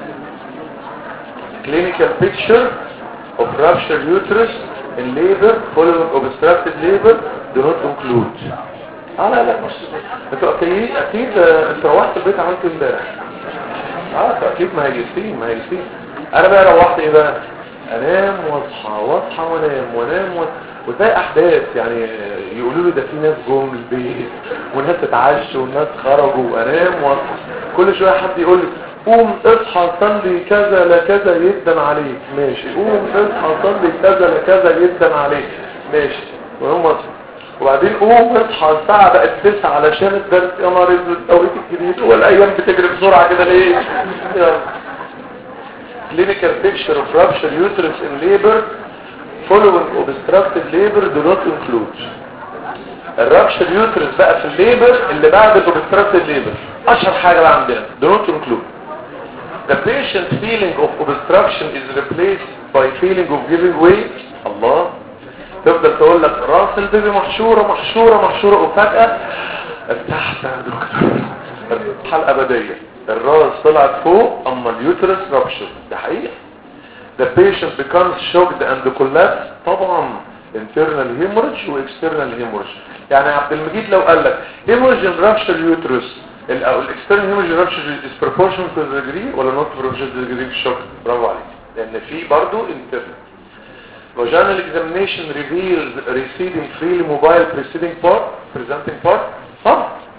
clinical picture of ruptured uterus in labor following obstructed labor do not include. اه لا لا مش انتوا اكيد اكيد انت روحت البيت عملت امبارح. اه اكيد مهيسين مهيسين. انا بقى روحت ايه بقى؟ انام واصحى واصحى وانام وانام و... وزي احداث يعني يقولوا لي ده في ناس جم البيت وناس اتعشوا وناس خرجوا وانام واصحى. كل شويه حد يقول لي قوم اصحى صلي كذا لكذا يدن عليك. ماشي. قوم اصحى صلي كذا لكذا يدن عليك. ماشي. وهم اصحى وبعدين قوم اصحى الساعه بقت تسعة علشان الدرس. يا نهار اسود التوقيت الجديد والايام بتجري بسرعه كده ليه؟ يلا clinical picture of ruptured uterus in labor following obstructed labor do not include. الرابشر يوترس بقى في الليبر اللي بعد obstructed labor اشهر حاجه بقى عندنا do not include. the patient feeling of obstruction is replaced by feeling of giving way. الله تفضل تقول لك راس البيبي محشوره محشوره محشوره وفجاه ارتحت يا دكتور. الحلقه ابديه الراس طلعت فوق اما اليوترس رابشر. ده حقيقه. the patient becomes shocked and collapse. طبعا internal hemorrhage و external hemorrhage. يعني عبد المجيد لو قال لك hemorrhage in rupture uterus او external hemorrhage rupture is proportional to the degree ولا not proportional to the degree of shock. برافو عليك لان في برضو internal. vaginal examination reveals receding freely mobile preceding part presenting part. طبعا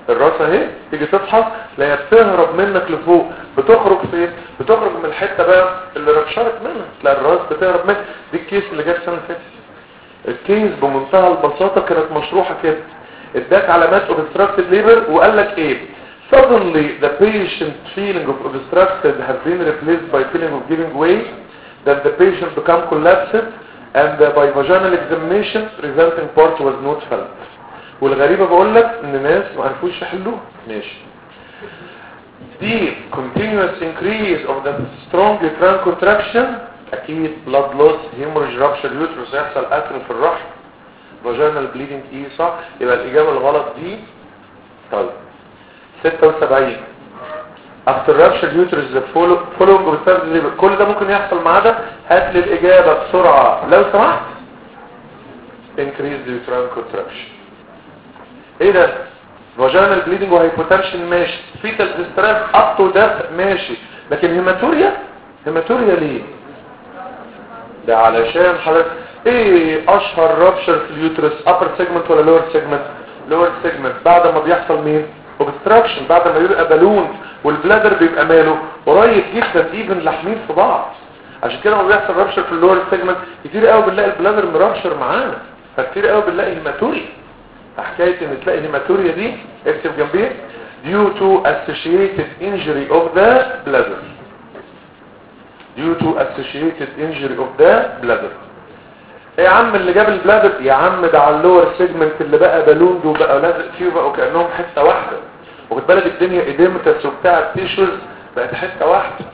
الراس اهي تيجي تصحى تلاقيها بتهرب منك لفوق، بتخرج فين؟ بتخرج من الحته بقى اللي ربشرت منها، تلاقي الراس بتهرب منك. دي الكيس اللي جاب السنه اللي فاتت. الكيس بمنتهى البساطه كانت مشروحه كده، اداك علامات obstructed labor وقال لك ايه؟ suddenly the patient feeling of obstructed has been replaced by feeling of giving way, that the patient become collapsed, and by vaginal examination resulting part was not felt. والغريبة بقول لك ان ناس ما عرفوش يحلوها. ماشي. دي continuous increase of the strong uterine contraction، اكيد blood loss hemorrhage rupture uterus هيحصل قتل في الرحم، vaginal bleeding ايه صح؟ يبقى الاجابة الغلط دي. طيب ستة وسبعين after rupture uterus the following obstructed كل ده ممكن يحصل ما عدا هات لي الاجابة بسرعة لو سمحت. increase the uterine contraction. ايه ده؟ vaginal bleeding وهيبوتنشن ماشي، fetal distress up to death ماشي، لكن هيماتوريا؟ هيماتوريا ليه؟ ده علشان حضرتك ايه اشهر رابشر في اليوترس؟ upper segment ولا lower segment؟ lower segment. بعد ما بيحصل مين؟ obstruction، بعد ما يبقى بالون والبلادر بيبقى ماله قريب جدا ايفن لاحمين في بعض. عشان كده لما بيحصل رابشر في اللور سيجمنت كتير قوي بنلاقي البلادر مرابشر معانا، فكتير قوي بنلاقي هيماتوريا. حكايه ان تلاقي هيماتوريا دي اكتب جنبيه due to associated injury of the bladder. due to associated injury of the bladder. ايه يا عم اللي جاب البلادر؟ يا عم ده على اللور سيجمنت اللي بقى بالون ده وبقى لازق فيه بقوا كانهم حته واحده، وخد بالك الدنيا ايديمتس وبتاع التيشوز بقت حته واحده.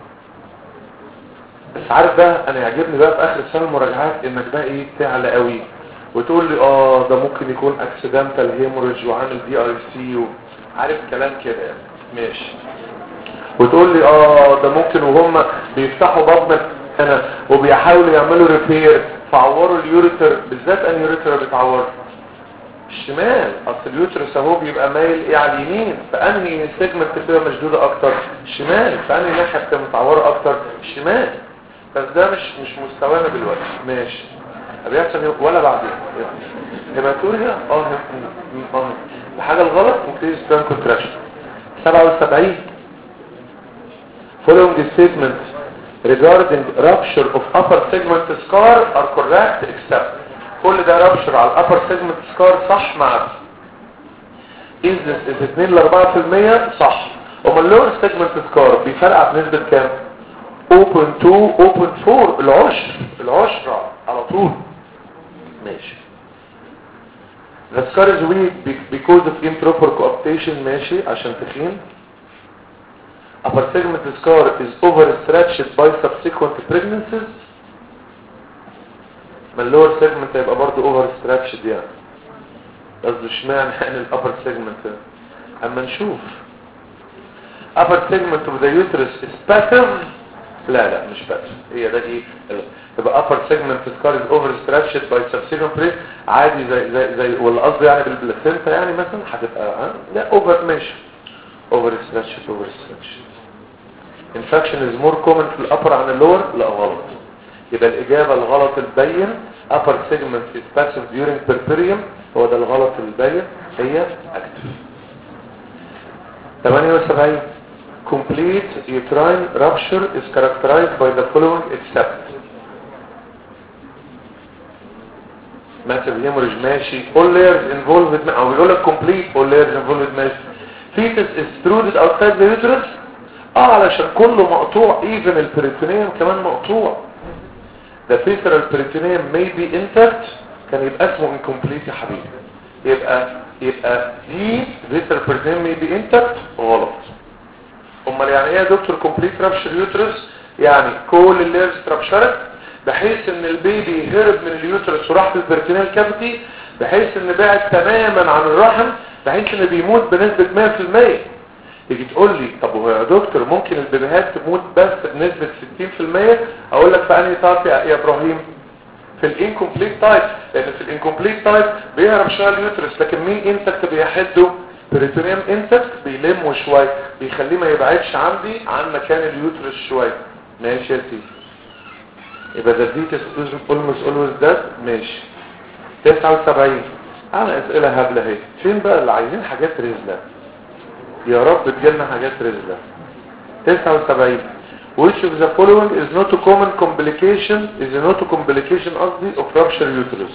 بس عارف بقى انا يعجبني بقى في اخر السنه المراجعات انك بقى ايه تعلى قوي وتقول لي اه ده ممكن يكون اكسيدنتال هيموريج وعامل دي ار سي وعارف كلام كده يعني ماشي، وتقول لي اه ده ممكن وهم بيفتحوا بطن انا وبيحاولوا يعملوا ريبير فعوروا اليوريتر، بالذات ان اليوريتر بيتعور الشمال، اصل اليوترس اهو بيبقى مايل ايه على اليمين، فانهي سيجمنت بتبقى مشدوده اكتر؟ الشمال. فانهي ناحيه بتبقى متعوره اكتر؟ الشمال. بس ده مش مش مستوانا دلوقتي ماشي. بيحصل ولا بعدين هيماتوريا اه اه الحاجه الغلط ممكن ستران كونتراكشن. سبعة وسبعين following the statement regarding rupture of upper segment scar are correct except كل ده rupture على upper segment scar صح معاك. is this is اتنين ل أربعة في المية صح. اما lower segment scar بيفرقع بنسبة كام؟ صفر فاصلة اتنين صفر فاصلة أربعة العشر العشرة على طول ماشي. the scar is weak because of improper coaptation ماشي عشان تخين. upper segment scar is overstretched by subsequent pregnancies. ما اللور سيجمنت هيبقى برضه overstretched يعني قصده اشمعنى يعني الابر سيجمنت اما نشوف upper segment of the uterus is passive. لا لا مش passive هي ده دي تبقى upper segment scar is overstretched by subsequent pregnancies عادي زي زي زي ولا قصده يعني بالبلاسينتا يعني مثلا هتبقى ها لا over ماشي overstretched overstretched. infection is more common في الابر عن اللور لا غلط. يبقى الإجابة الغلط البين upper segment is passive during puerperium هو ده الغلط البين هي active. ثمانية وسبعين complete uterine rupture is characterized by the following except massive hemorrhage ماشي all layers involved او بيقول لك complete all layers involved ماشي. fetus is extruded outside the uterus اه علشان كله مقطوع even البريتونيوم كمان مقطوع. the visceral peritoneum may be intact كان يبقى اسمه incomplete يا حبيبي. يبقى يبقى دي visceral peritoneum may be intact غلط. امال يعني ايه يا دكتور complete rupture uterus؟ يعني كل الليرز اتربشرت بحيث ان البيبي هرب من اليوترس وراح في البريتونيال كافيتي بحيث ان بعد تماما عن الرحم بحيث ان بيموت بنسبة مية في المية. تيجي تقول لي طب هو يا دكتور ممكن البيبيهات تموت بس بنسبة ستين في المية؟ اقول لك في انهي تايب يا ابراهيم؟ في الانكمبليت تايب، لان في الانكمبليت تايب بيهرب شويه اليوترس لكن مين انتكت بيحده؟ بريتونيوم انتكت بيلمه شويه بيخليه ما يبعدش عندي عن مكان اليوترس شويه ماشي يا سيدي. يبقى the fetus is almost always dead ماشي. تسعة وسبعين انا اسئله هبله اهي. فين بقى اللي عايزين حاجات رزله؟ يا رب تجيلنا حاجات رزله. تسعة وسبعين which of the following is not a common complication is not a complication قصدي of rupture uterus.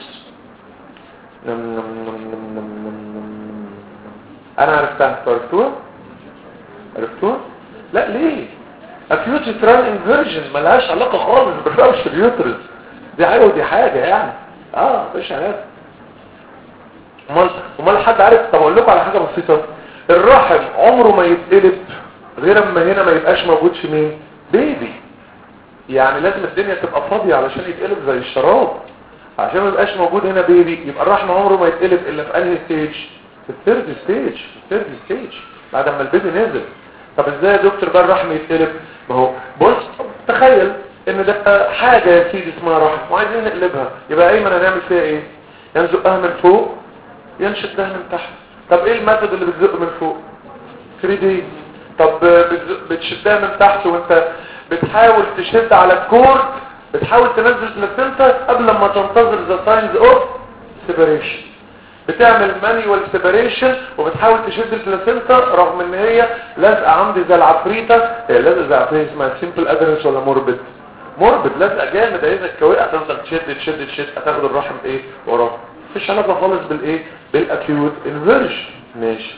انا عرفتها. عرفتوها عرفتوها لا ليه؟ acute uterine inversion ملهاش علاقه خالص بالrupture uterus. دي حاجه ودي حاجه يعني. اه مفيش علاقه. امال امال حد عارف؟ طب اقول لكم على حاجه بسيطه. الرحم عمره ما يتقلب غير اما هنا ما يبقاش موجود في مين؟ بيبي. يعني لازم الدنيا تبقى فاضيه علشان يتقلب زي الشراب. عشان ما يبقاش موجود هنا بيبي يبقى الرحم عمره ما يتقلب الا في انهي ستيج؟ في الثيرد ستيج. في الثيرد ستيج بعد ما البيبي نزل. طب ازاي يا دكتور بقى الرحم يتقلب؟ ما هو بص تخيل ان ده حاجه يا سيدي اسمها رحم وعايزين نقلبها. يبقى ايمن هنعمل فيها ايه؟ ينزقها من فوق ينشدها من تحت. طب ايه الميثود اللي بتزق من فوق؟ ثري دي. طب بتشدها من تحت وانت بتحاول تشد على الكورد بتحاول تنزل بلاسنتا قبل ما تنتظر ذا ساينز اوف سيبريشن. بتعمل مانيوال سيبريشن وبتحاول تشد البلاسنتا رغم ان هي لازقه عندي زي العفريته. هي لازقه زي عفريته اسمها سيمبل ادرس ولا موربد؟ موربد. لازقه جامد اذا الكويه هتفضل تشد تشد تشد هتاخد الرحم ايه وراها. مفيش علاقه خالص بالايه؟ بالاكيوت انفيرجن. ماشي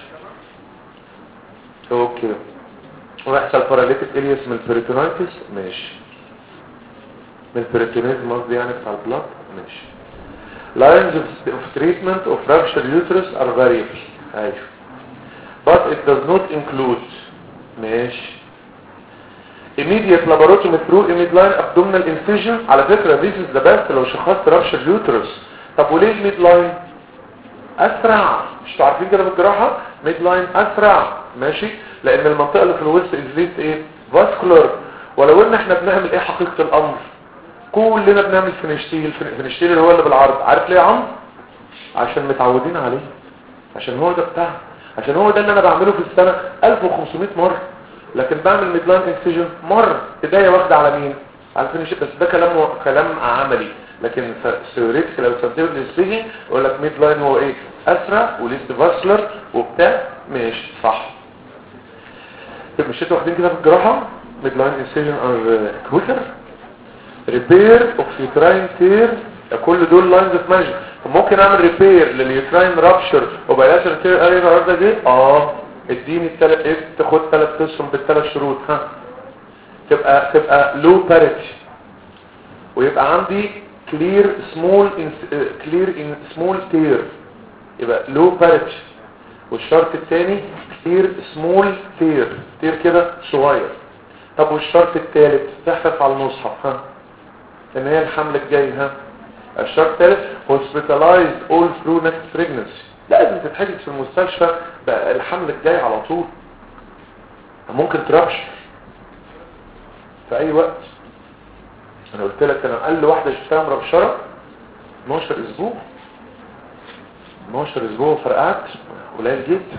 اوكي. ويحصل باراليتيك الياس من البريتونايتس. ماشي من البريتونيزم قصدي يعني بتاع البلاد. ماشي. lines of, of treatment of rupture uterus are variable. ايوه but it does not include. ماشي. immediate laparotomy through midline abdominal incision. على فكرة this is the best لو شخصت rupture uterus. طب وليه midline اسرع؟ مش عارفين كده في الجراحة midline اسرع. ماشي لان المنطقة اللي في الوسط ازليت ايه؟ vascular. ولو ان احنا بنعمل ايه حقيقة الامر؟ كلنا بنعمل فينشتيل. فينشتيل اللي هو اللي بالعرض. عارف ليه يا عم؟ عشان متعودين عليه. عشان هو ده بتاعه. عشان هو ده اللي انا بعمله في السنة ألف وخمسمائة مرة. لكن بعمل ميدلاين انسيجن مرة. بداية واخدة على مين؟ على الفينشتيل. بس ده كلام كلام عملي. لكن ثيوريتيكال لو سنتيفيك انسيجن يقول لك ميدلاين هو ايه؟ اسرع وليست فاسلر وبتاع. ماشي صح. مشيتوا واخدين كده في الجراحة ميدلاين انسيجن ار كويكر. ريبير اوف يوتراين تير. كل دول لاينز اوف ماجيك. ممكن اعمل ريبير لليوتراين رابشر وبايلاترال تير اريا النهارده دي. اه اديني الثلاث ايه تاخد ثلاث قسم بالثلاث شروط. ها تبقى تبقى لو باريتي ويبقى عندي كلير سمول كلير ان سمول تير. يبقى لو باريتي. والشرط الثاني كلير سمول تير. تير كده صغير. طب والشرط الثالث تحفظ على المصحف ها ان هي الحمل الجاي. ها الشرط الثالث hospitalized all through next pregnancy. لازم تتحجز في المستشفى بقى الحمل الجاي على طول. ممكن تربشر في اي وقت. انا قلت لك انا اقل واحده شفتها مربشره اتناشر اسبوع. اتناشر اسبوع فرقعت قليل جدا.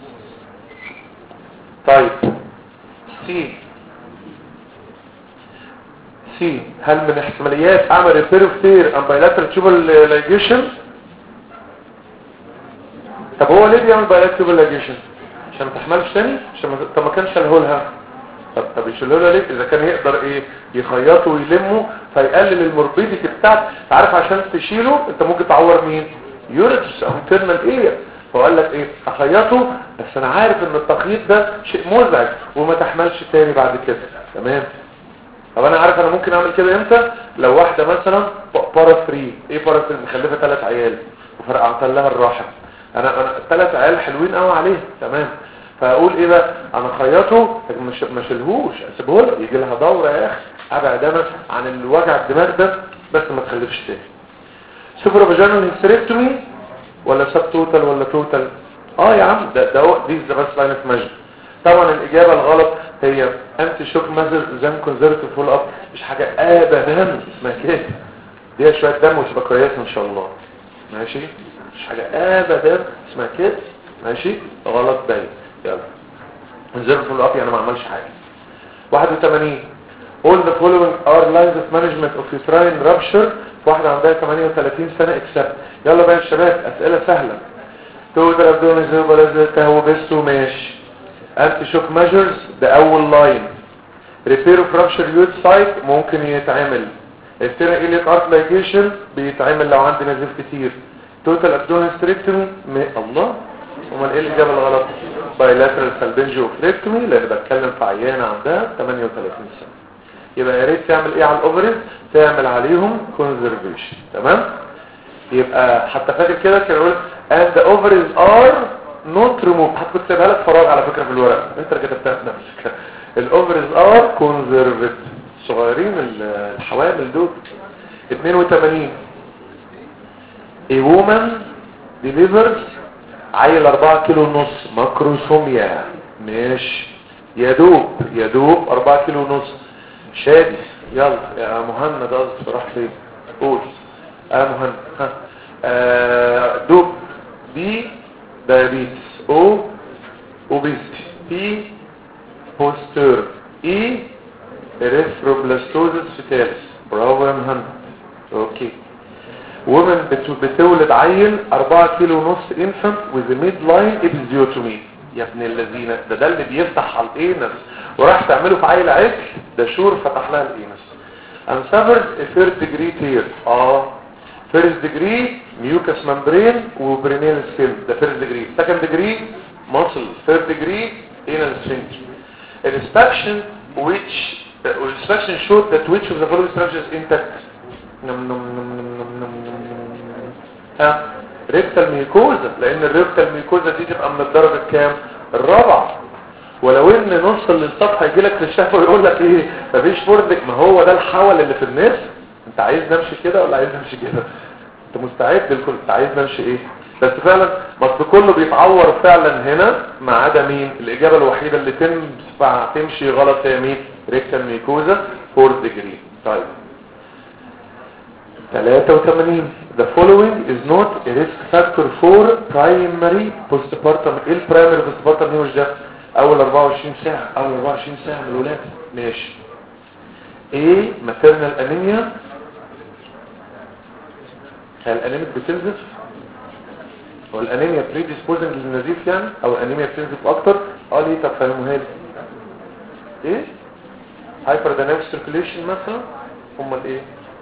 طيب سي سي هل من احتماليات اعمل ريبير اوف تير ام بايلاترال تيوبال لايجيشن؟ طب هو ليه بيعمل بايلاترال تيوبال لايجيشن؟ عشان ما تحملش تاني؟ عشان ما طب ما كانش شالهولها. طب طب يشيلهولها ليه؟ اذا كان يقدر ايه يخيطه ويلمه فيقلل الموربيديتي بتاعته. عارف عشان تشيله انت ممكن تعور مين؟ يوريتس او انترنال ايه. فقال لك ايه اخيطه بس انا عارف ان التخييط ده شيء مزعج وما تحملش تاني بعد كده. تمام. طب انا عارف انا ممكن اعمل كده امتى؟ لو واحده مثلا بارا ثري. ايه بارا ثري؟ مخلفه ثلاث عيال وفرقعت لها الرحم. انا انا ثلاث عيال حلوين قوي عليها. تمام. فاقول ايه بقى؟ انا خيطه مش ما اشيلهوش اسيبه لها يجي لها دوره يا اخي. ابعد انا عن الوجع الدماغ ده بس ما تخلفش تاني. سوبر فاجينال هيستريكتومي ولا سب توتال ولا توتال؟ اه يا عم ده ده هو دي ذا بس لاين اوف ماجيك. طبعا الاجابه الغلط هي انتي شوك مازر زان كونزرفتيف فول اب. مش حاجه ابدا اسمها كده. دي شويه دم وتبقى كويسه ان شاء الله. ماشي مش حاجه ابدا اسمها كده. ماشي غلط باين. يلا كونزرفتيف فول اب يعني ما عملش حاجه. واحد وثمانين all the following are lines of management of uterine rupture واحدة عندها ثمانية وثلاثين سنة اكسبت. يلا بقى يا شباب اسئلة سهلة. توتال ابدومينال بلازا تهو بيستو ماشي. انتي شوك ميجرز ده اول لاين. ريبير اوف رابشر يود سايت ممكن يتعمل. التيرا إليك ارتلايكيشن بيتعمل لو عندي نزيف كتير. توتال ابدومينال ستريكتومي الله امال ايه الاجابه الغلط؟ بايلاترال سالبنجيوفليكتومي لان بتكلم في عيانه عندها ثمانية وثلاثين سنه. يبقى يا ريت تعمل ايه على الاوفرز؟ تعمل عليهم كونزرفيشن. تمام. يبقى حتى فاكر كده كان يقول and the ovaries are not removed. حتى كنت سايبها لك فراغ على فكره في الورق انت اللي كتبتها في نفسك. الاوفرز ار كونزرفد صغيرين الحوامل دول. اثنين وثمانين a woman delivers عيل أربعة كيلو ونص ماكروسوميا ماشي. يدوب يدوب أربعة كيلو ونص. شادي يلا يا مهند قصدي راح فين؟ قول اه مهند. ها آه دوب دي دايابيتس او اوبيستي بي بوستر اي اريثروبلاستوزس فيتاليس. برافو يا مهند. اوكي. ومن بتولد عيل أربعة كيلو ونص انفنت with a midline episiotomy. يا ابن الذين ده ده اللي بيفتح على الانس وراح تعمله في عيل عجل ده شور فتح لها الانس. and suffered a first degree tear. اه first degree mucous membrane وبرينيال سكين ده first degree. second degree muscle. third degree anal sphincter. inspection which uh, inspection showed that which of the following structures is intact. نم نم نم نم نم نم نم. ها ريكتال ميكوزا لان الريكتال ميكوزا دي تبقى من الدرجه الكام؟ الرابعه. ولو ان نوصل للسطح يجي لك للشفه ويقول لك ايه مفيش فردك. ما هو ده الحول اللي في النص. انت عايز نمشي كده ولا عايز نمشي كده؟ انت مستعد للكل. انت عايز نمشي ايه؟ بس فعلا مصر كله بيتعور فعلا هنا ما عدا مين؟ الاجابه الوحيده اللي تنفع تمشي غلط هي مين؟ ريكتال ميكوزا فورث ديجري. طيب ثلاثة وثمانين the following is not a risk factor for primary postpartum. ايه البرايمري postpartum نيوش ده؟ اول أربعة وعشرين ساعة. اول أربعة وعشرين ساعة من الولادة ماشي. ايه maternal anemia. هل الانيميا بتنزف؟ هو الانيميا predisposing للنزيف يعني او الانيميا بتنزف اكتر؟ اه ليه؟ طب فهموها لي. ايه hyperdynamic circulation مثلا. امال ايه؟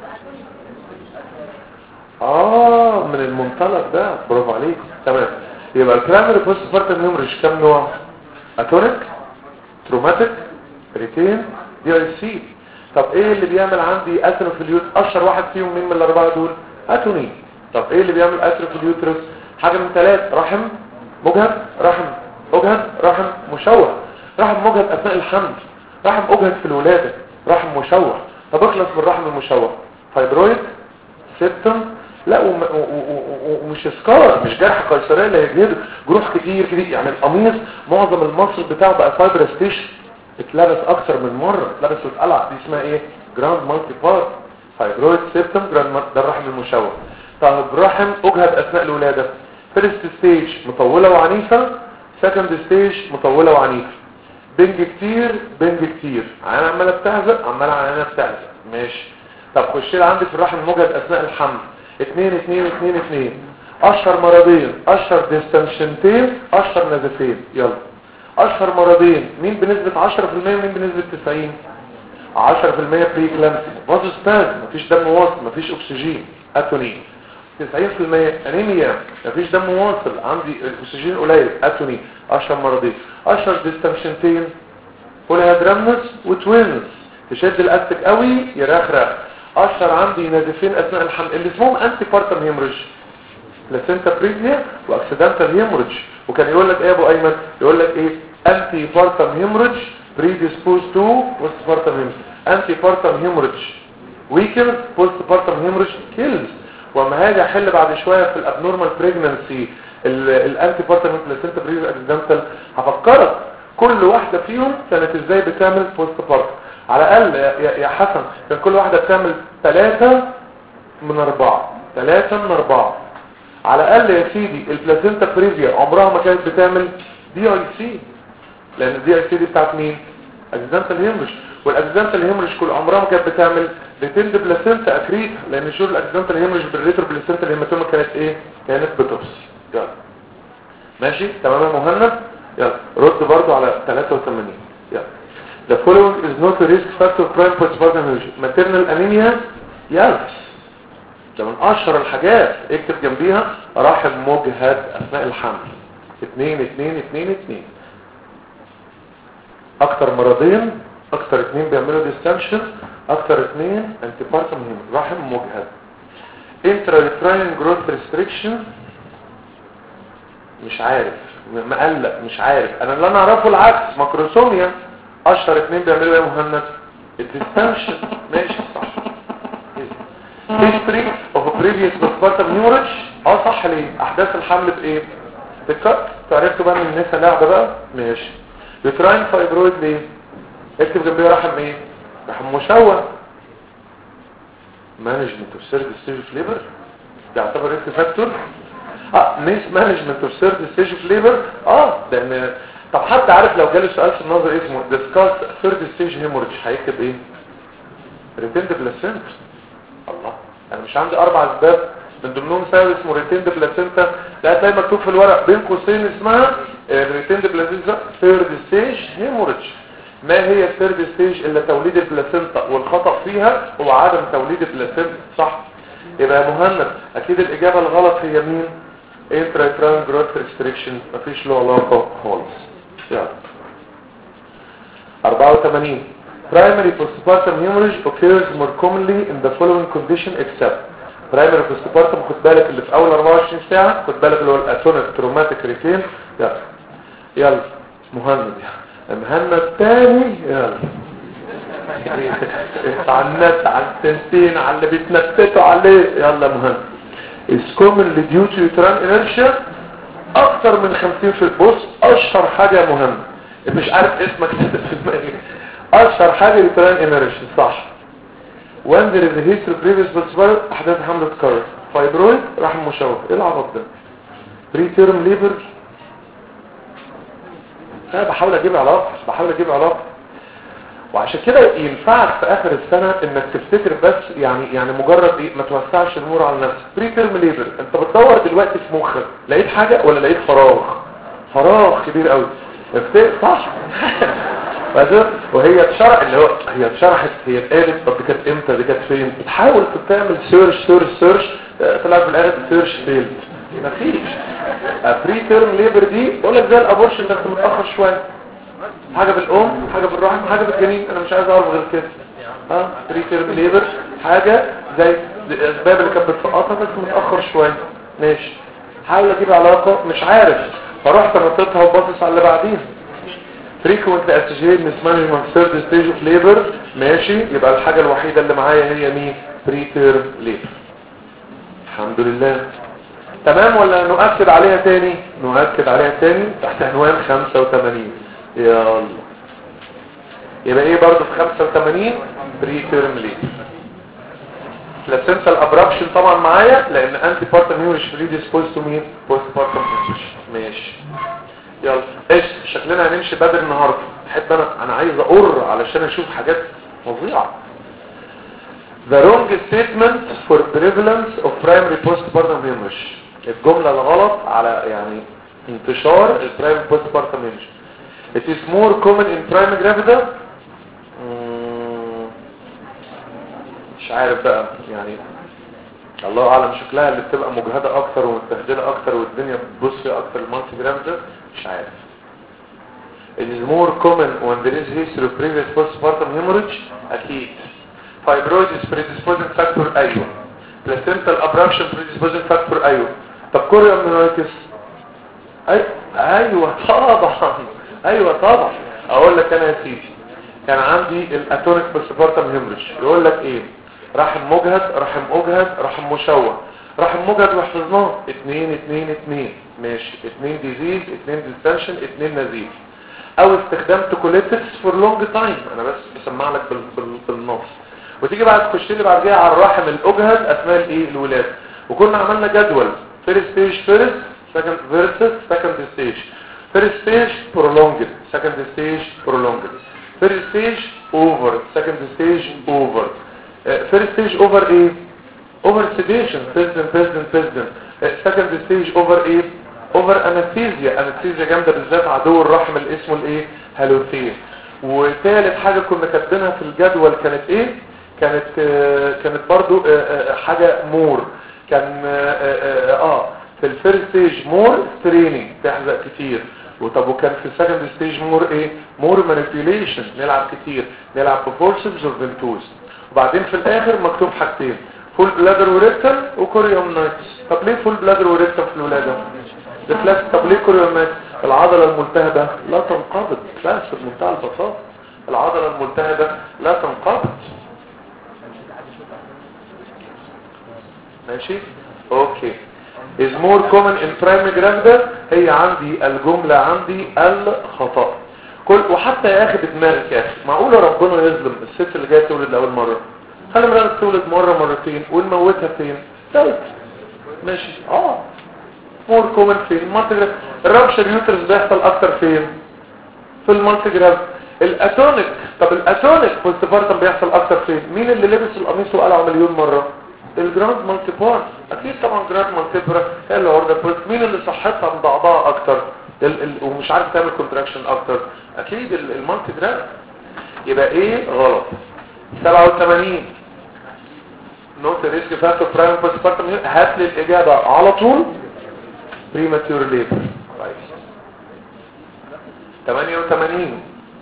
اه من المنطلق ده. برافو عليك. تمام. يبقى البرايمري بوست بارتم هيموريج كام نوع؟ اتونيك تروماتيك ريتين دي اي سي. طب ايه اللي بيعمل عندي اتروفيليوت؟ اشهر واحد فيهم مين من الاربعه دول؟ اتوني. طب ايه اللي بيعمل اتروفيليوترس؟ حاجه من ثلاث. رحم مجهد رحم اجهد رحم مشوه. رحم مجهد اثناء الحمل. رحم اجهد في الولاده. رحم مشوه. طب اخلص من الرحم المشوه. فايبرويد سيبتم لا وم... و... و... ومش اسكار مش جرح قيصريه اللي هيجهده جروح كتير كتير يعني القميص معظم المصل بتاعه بقى فايبر ستيشن اتلبس اكتر من مره اتلبس واتقلع. دي اسمها ايه؟ جراند مالتي بارت. فايبرويد سيبتم جراند مالتي ده الرحم المشوه. طب رحم اجهد اثناء الولاده. فيرست ستيج مطوله وعنيفه. سكند ستيج مطوله وعنيفه. بنج كتير بنج كتير عينه عماله بتهزق عماله عينه بتهزق ماشي. طب خش لي عندي في الرحم المجهد اثناء الحمل. اتنين اتنين اتنين اتنين. اشهر مرضين اشهر ديستنشنتين اشهر نزفين. يلا اشهر مرضين مين بنسبة عشرة في المية ومين بنسبة تسعين؟ عشرة في المية بري كلامسي فازوسباز مفيش دم واصل مفيش اكسجين اتوني. تسعين في المية انيميا مفيش دم واصل عندي الاكسجين قليل اتوني. اشهر مرضين. اشهر ديستنشنتين بوليهادرامنس وتوينز تشد الاستك قوي يرخرخ. اشهر عندي نازفين اثناء الحمل اللي اسمهم انتي بارتم هيموريج بلاسينتا بريفيا واكسيدنتال هيموريج. وكان يقول لك ايه يا ابو ايمن؟ يقول لك ايه؟ انتي بارتم هيموريج بريديسبوز تو بوست بارتم هيموريج. انتي بارتم هيموريج ويكنز بوست بارتم هيموريج كيلز. وما هاجي احل بعد شويه في الابنورمال بريجنانسي الانتي بارتم بلاسينتا بريفيا اكسيدنتال هفكرك كل واحده فيهم كانت ازاي بتعمل بوست بارتم. على الاقل يا حسن كان كل واحدة بتعمل ثلاثة من اربعة. ثلاثة من اربعة على الاقل يا سيدي. البلاسينتا بريفيا عمرها ما كانت بتعمل دي اي سي لان الدي اي سي دي بتاعت مين؟ اكسيدنتال هيموريج. والاكسيدنتال هيموريج كل عمرها ما كانت بتعمل ريتيند بلاسنتا اكريتا، لان شور الاكسيدنتال هيموريج بالريترو بلاسنتا الهيماتوما كانت ايه؟ كانت بتفصل. يلا ماشي تمام يا مهند. يلا رد برضو على ثلاثة وثمانين. يلا the following is not a risk factor prime postpartum hemorrhage maternal anemia. يلا ده من اشهر الحاجات، اكتب جنبيها رحم مجهد اثناء الحمل. اتنين اتنين اتنين اتنين اكتر مرضين، اكتر اتنين بيعملوا ديستنشن، اكتر اتنين انتيبارتم هيموريج رحم مجهد. intrauterine growth restriction مش عارف، مقلق مش عارف. انا اللي انا اعرفه العكس، ماكروسوميا اشهر اتنين بيعملوا ايه يا مهند؟ الديستنشن. ماشي صح. history of a previous postpartum hemorrhage اه صح. ليه؟ احداث الحمل بايه؟ بالكت. تعرفتوا بقى من النساء لعبه بقى. ماشي. uterine fibroid ليه؟ اكتب جنبيه رحم ايه؟ رحم مشوه. management of third stage of labor يعتبر ريسك فاكتور. اه مش مانجمنت اوف ثيرد ستيج اوف ليبر. اه لان طب حد عارف لو جاله سؤال في النظر اسمه ديسكاس ثيرد ستيج هيموريج هيكتب ايه؟ ريتيند بلاسنتا. الله، انا مش عندي اربع اسباب من ضمنهم سبب اسمه ريتيند بلاسنتا، لا هتلاقي مكتوب في الورق بين قوسين اسمها ريتيند بلاسنتا ثيرد ستيج هيموريج. ما هي الثيرد ستيج الا توليد البلاسنتا، والخطأ فيها هو عدم توليد البلاسنتا. صح؟ يبقى يا مهند اكيد الاجابه الغلط هي مين؟ intrauterine growth restriction. مفيش له علاقه خالص. يلا أربعة وثمانين primary postpartum hemorrhage occurs more commonly in the following condition except primary postpartum. خد بالك اللي في اول أربعة وعشرين ساعه، خد بالك اللي هو الاتونيك تروماتيك ريتين. يلا يلا مهند مهند الثاني. يلا على النت على التنتين على اللي بيتنتتوا عليه. يلا مهم is commonly due to uterine inertia اكتر من خمسين في البص. اشهر حاجة مهم مش عارف اسمك في دماغي، اشهر حاجة uterine inertia صح. when there is a history of previous postpartum احداث حمل تكرر. فايبرويد رحم مشوه. ايه العبط ده؟ preterm labor. انا بحاول اجيب علاقة بحاول اجيب علاقة وعشان كده ينفعك في اخر السنة انك تفتكر بس يعني يعني مجرد ايه، ما توسعش الامور على نفسك. بري تيرم ليبر انت بتدور دلوقتي في مخك، لقيت حاجة ولا لقيت فراغ؟ فراغ كبير قوي. افتكر صح. وهي اتشرح اللي هو هي اتشرحت هي اتقالت. طب دي كانت امتى؟ دي كانت فين؟ بتحاول تعمل سيرش سيرش سيرش طلع في الاخر سيرش فيلد. مفيش. بري تيرم ليبر دي بقول لك زي الابورشن انت متاخر شويه. حاجة بالأم، حاجة بالرحم، حاجة بالجنين. أنا مش عايز أعرف غير كده. ها بري تيرم ليبر حاجة زي الأسباب اللي كانت بتسقطها بس متأخر شوية. ماشي. حاول أجيب علاقة مش عارف، فرحت نطيتها وباصص على اللي بعديها. frequently associated mismanagement third stage of labor. ماشي. يبقى الحاجة الوحيدة اللي معايا هي مين؟ بري تيرم ليبر. الحمد لله. تمام ولا نؤكد عليها تاني؟ نؤكد عليها تاني تحت عنوان خمسة وثمانين. يلا يبقى ايه برضو في خمسة وثمانين؟ بري تيرم ليبر. بلاسنتال ابرابشن طبعا معايا لان انتي بارتم هيموريج فري ديسبوز تو مين؟ بوست بارتم هيموريج. ماشي. يلا ايش شكلنا هنمشي بدري النهارده. احب انا انا عايز اقر علشان اشوف حاجات فظيعه. The wrong statement for prevalence of primary postpartum hemorrhage. الجمله الغلط على يعني انتشار البرايمري postpartum hemorrhage. It is more common in primary gravida. مش عارف بقى يعني الله اعلم. شكلها اللي بتبقى مجهده اكتر ومتبهدله اكتر والدنيا بتبص فيها اكتر المالتي جرافيدا. مش عارف. It is more common when there is history of previous postpartum hemorrhage. اكيد. Fibroid is predisposing factor. ايوه. Placental abruption predisposing factor. ايوه. طب كوريا مينايتس. ايوه ايوه طبعا. ايوه طبعا. اقول لك انا يا سيدي كان عندي الاتونيك postpartum hemorrhage. يقول لك ايه؟ رحم مجهد رحم اجهد رحم مشوه. رحم مجهد وحفظناه اتنين اتنين اتنين. ماشي. اتنين ديزيز اتنين ديستنشن اتنين نزيف. او استخدام توكوليتكس فور لونج تايم. انا بس بسمع لك بال... بال... بالنص. وتيجي بعد تخش لي بعد كده على الرحم الاجهد اثناء الايه الولاده. وكنا عملنا جدول فيرست ستيج فيرست سكند فيرسس سكند ستيج. فيرست ستيج prolonged سكند ستيج prolonged. فيرست ستيج اوفر سكند ستيج اوفر. فيرست ستيج اوفر ايه اوفر سيديشن بيزن بيزن بيزن سكند ستيج اوفر ايه اوفر انستيزيا انستيزيا جامده بالذات عدو الرحم اللي اسمه الايه هالوثين. وثالث حاجه كنا كاتبينها في الجدول كانت ايه كانت آه كانت برضو آه آه حاجه مور كان اه, آه, آه في الفيرست ستيج مور ستريننج تحزق كتير. وطب وكان في السكند ستيج مور ايه مور مانيبيوليشن نلعب كتير نلعب بفورسبس وفنتوز. وبعدين في الاخر مكتوب حاجتين فول بلادر وريكتم وكوريومنايتس. طب ليه فول بلادر وريكتم في الولاده ريفلكس؟ طب ليه كوريومنايتس؟ العضله الملتهبه لا تنقبض بس بمنتهى البساطه العضله الملتهبه لا تنقبض. ماشي اوكي. is more common in primary gravida هي عندي الجملة عندي الخطأ كل. وحتى يا اخي بدماغك يا اخي معقولة ربنا يظلم الست اللي جاية تولد لأول مرة؟ خلي مرة تولد مرة مرتين ونموتها فين؟ ثالث ماشي اه more common فين؟ المالتي جراف. الرابشر يوترس بيحصل اكتر فين؟ في المالتي جراف. الاتونيك طب الاتونيك بوستبارتم بيحصل اكتر فين؟ مين اللي لبس القميص وقلعه مليون مرة؟ الجراند مالتيبار اكيد طبعا جراند مالتيبرا هي اللي ورده بس مين اللي صحتها مضعضعه اكتر ال ال ومش عارف تعمل كونتراكشن اكتر؟ اكيد المالتي جراند. يبقى ايه غلط؟ سبعة وثمانين نوت ريسك فاكتور برايم بوستبارتم. هات لي الاجابه على طول بريماتيور ليبر. ثمانية وثمانين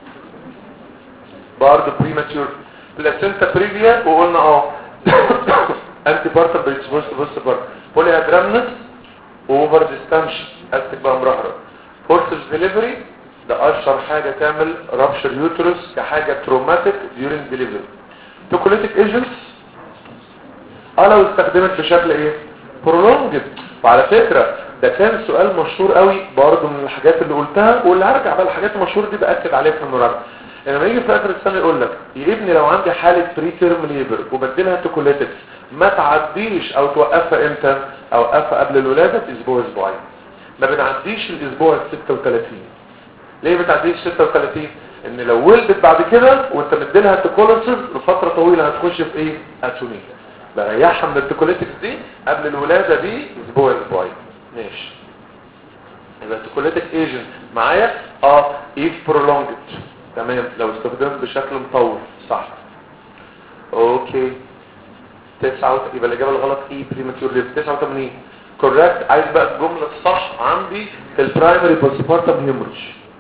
برضه بريماتيور بلاسنتا بريفيا وقلنا اه انتي بارتم بريتسبوست بوست بارتم بولي ادرامنس اوفر ديستانشن استقبال مرهرة فورسز ديليفري ده اشهر حاجة تعمل رابشر يوترس كحاجة تروماتيك ديورينج ديليفري. توكوليتيك ايجنتس اه لو استخدمت بشكل ايه برولونجد. وعلى فكرة ده كان سؤال مشهور قوي برضه من الحاجات اللي قلتها واللي هرجع بقى الحاجات المشهورة دي باكد عليها في المراجعة. لما يجي في اخر السنه يقول لك يا ابني لو عندي حاله بري تيرم ليبر وبدلها توكوليتكس ما تعديش او توقفها امتى؟ اوقفها قبل الولاده باسبوع اسبوعين. ما بنعديش الاسبوع ستة وثلاثين. ليه ما بتعديش ستة وثلاثين؟ ان لو ولدت بعد كده وانت مديلها توكوليتكس لفتره طويله هتخش في ايه اتونيا. بريحها من التوكوليتكس دي قبل الولاده دي اسبوع اسبوعين. ماشي يبقى التوكوليتك ايجنت معايا اه ايف برولونجد تمام لو استخدمت بشكل مطول صح. اوكي تسعة يبقى الاجابه الغلط ايه بريماتيور ليف. تسعة وثمانين كوريكت. عايز بقى الجمله الصح عندي في البرايمري بوستبارتم هيموريج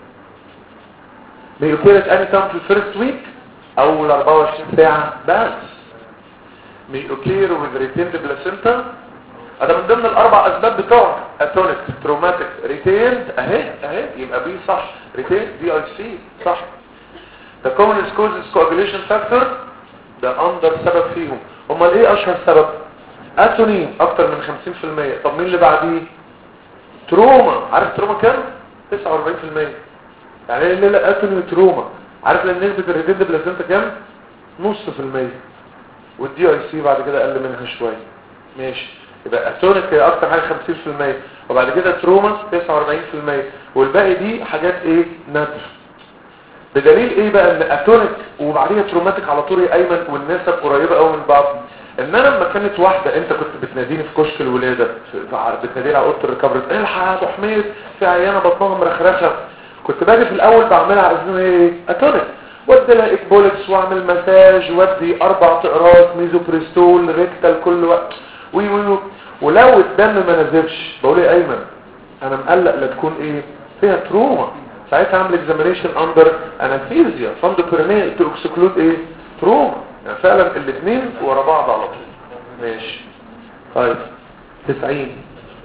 ميوكيرت اني تايم في الفيرست ويك اول أربعة وعشرين ساعه بس. ميوكير وذ ريتيند بلاسنتا هذا من ضمن الاربع اسباب بتوع اتونيك تروماتيك ريتيند اهي اهي يبقى بي صح ريتيند دي اي سي صح. The commonest causes coagulation factor ده اندر سبب فيهم. امال ايه اشهر سبب؟ اتونين اكتر من خمسين في المية. طب مين اللي بعديه؟ تروما. عارف تروما كام؟ تسعة وأربعين في المية. يعني ايه اللي اتونين تروما؟ عارف لان نسبة الريتيند بلاسنتا كام؟ نص في المية. والدي اي سي بعد كده اقل منها شوية. ماشي يبقى اتونيك هي اكتر حاجه خمسين في المية وبعد كده تروما تسعة وأربعين في المية والباقي دي حاجات ايه نادر. بدليل ايه بقى ان اتونيك وبعديها تروماتيك على طول يا ايمن والنسب قريبه قوي من بعض. ان انا لما كانت واحده انت كنت بتناديني في كشك الولاده بتناديني على اوضه الريكفري الحق يا ابو حميد في عيانه بطنها مرخرخه كنت باجي في الاول بعملها على اساس ايه اتونيك وادي لها اكبولكس واعمل مساج وادي اربع تقراص ميزوبريستول ريكتال كل وقت وي وي ولو الدم ما نزلش بقول ايه ايمن انا مقلق لا تكون ايه فيها تروما. ساعتها اعمل اكزامينيشن اندر انستيزيا فند بيرنيل تو اكسكلود ايه تروما. يعني فعلا الاثنين ورا بعض على طول. ماشي طيب تسعين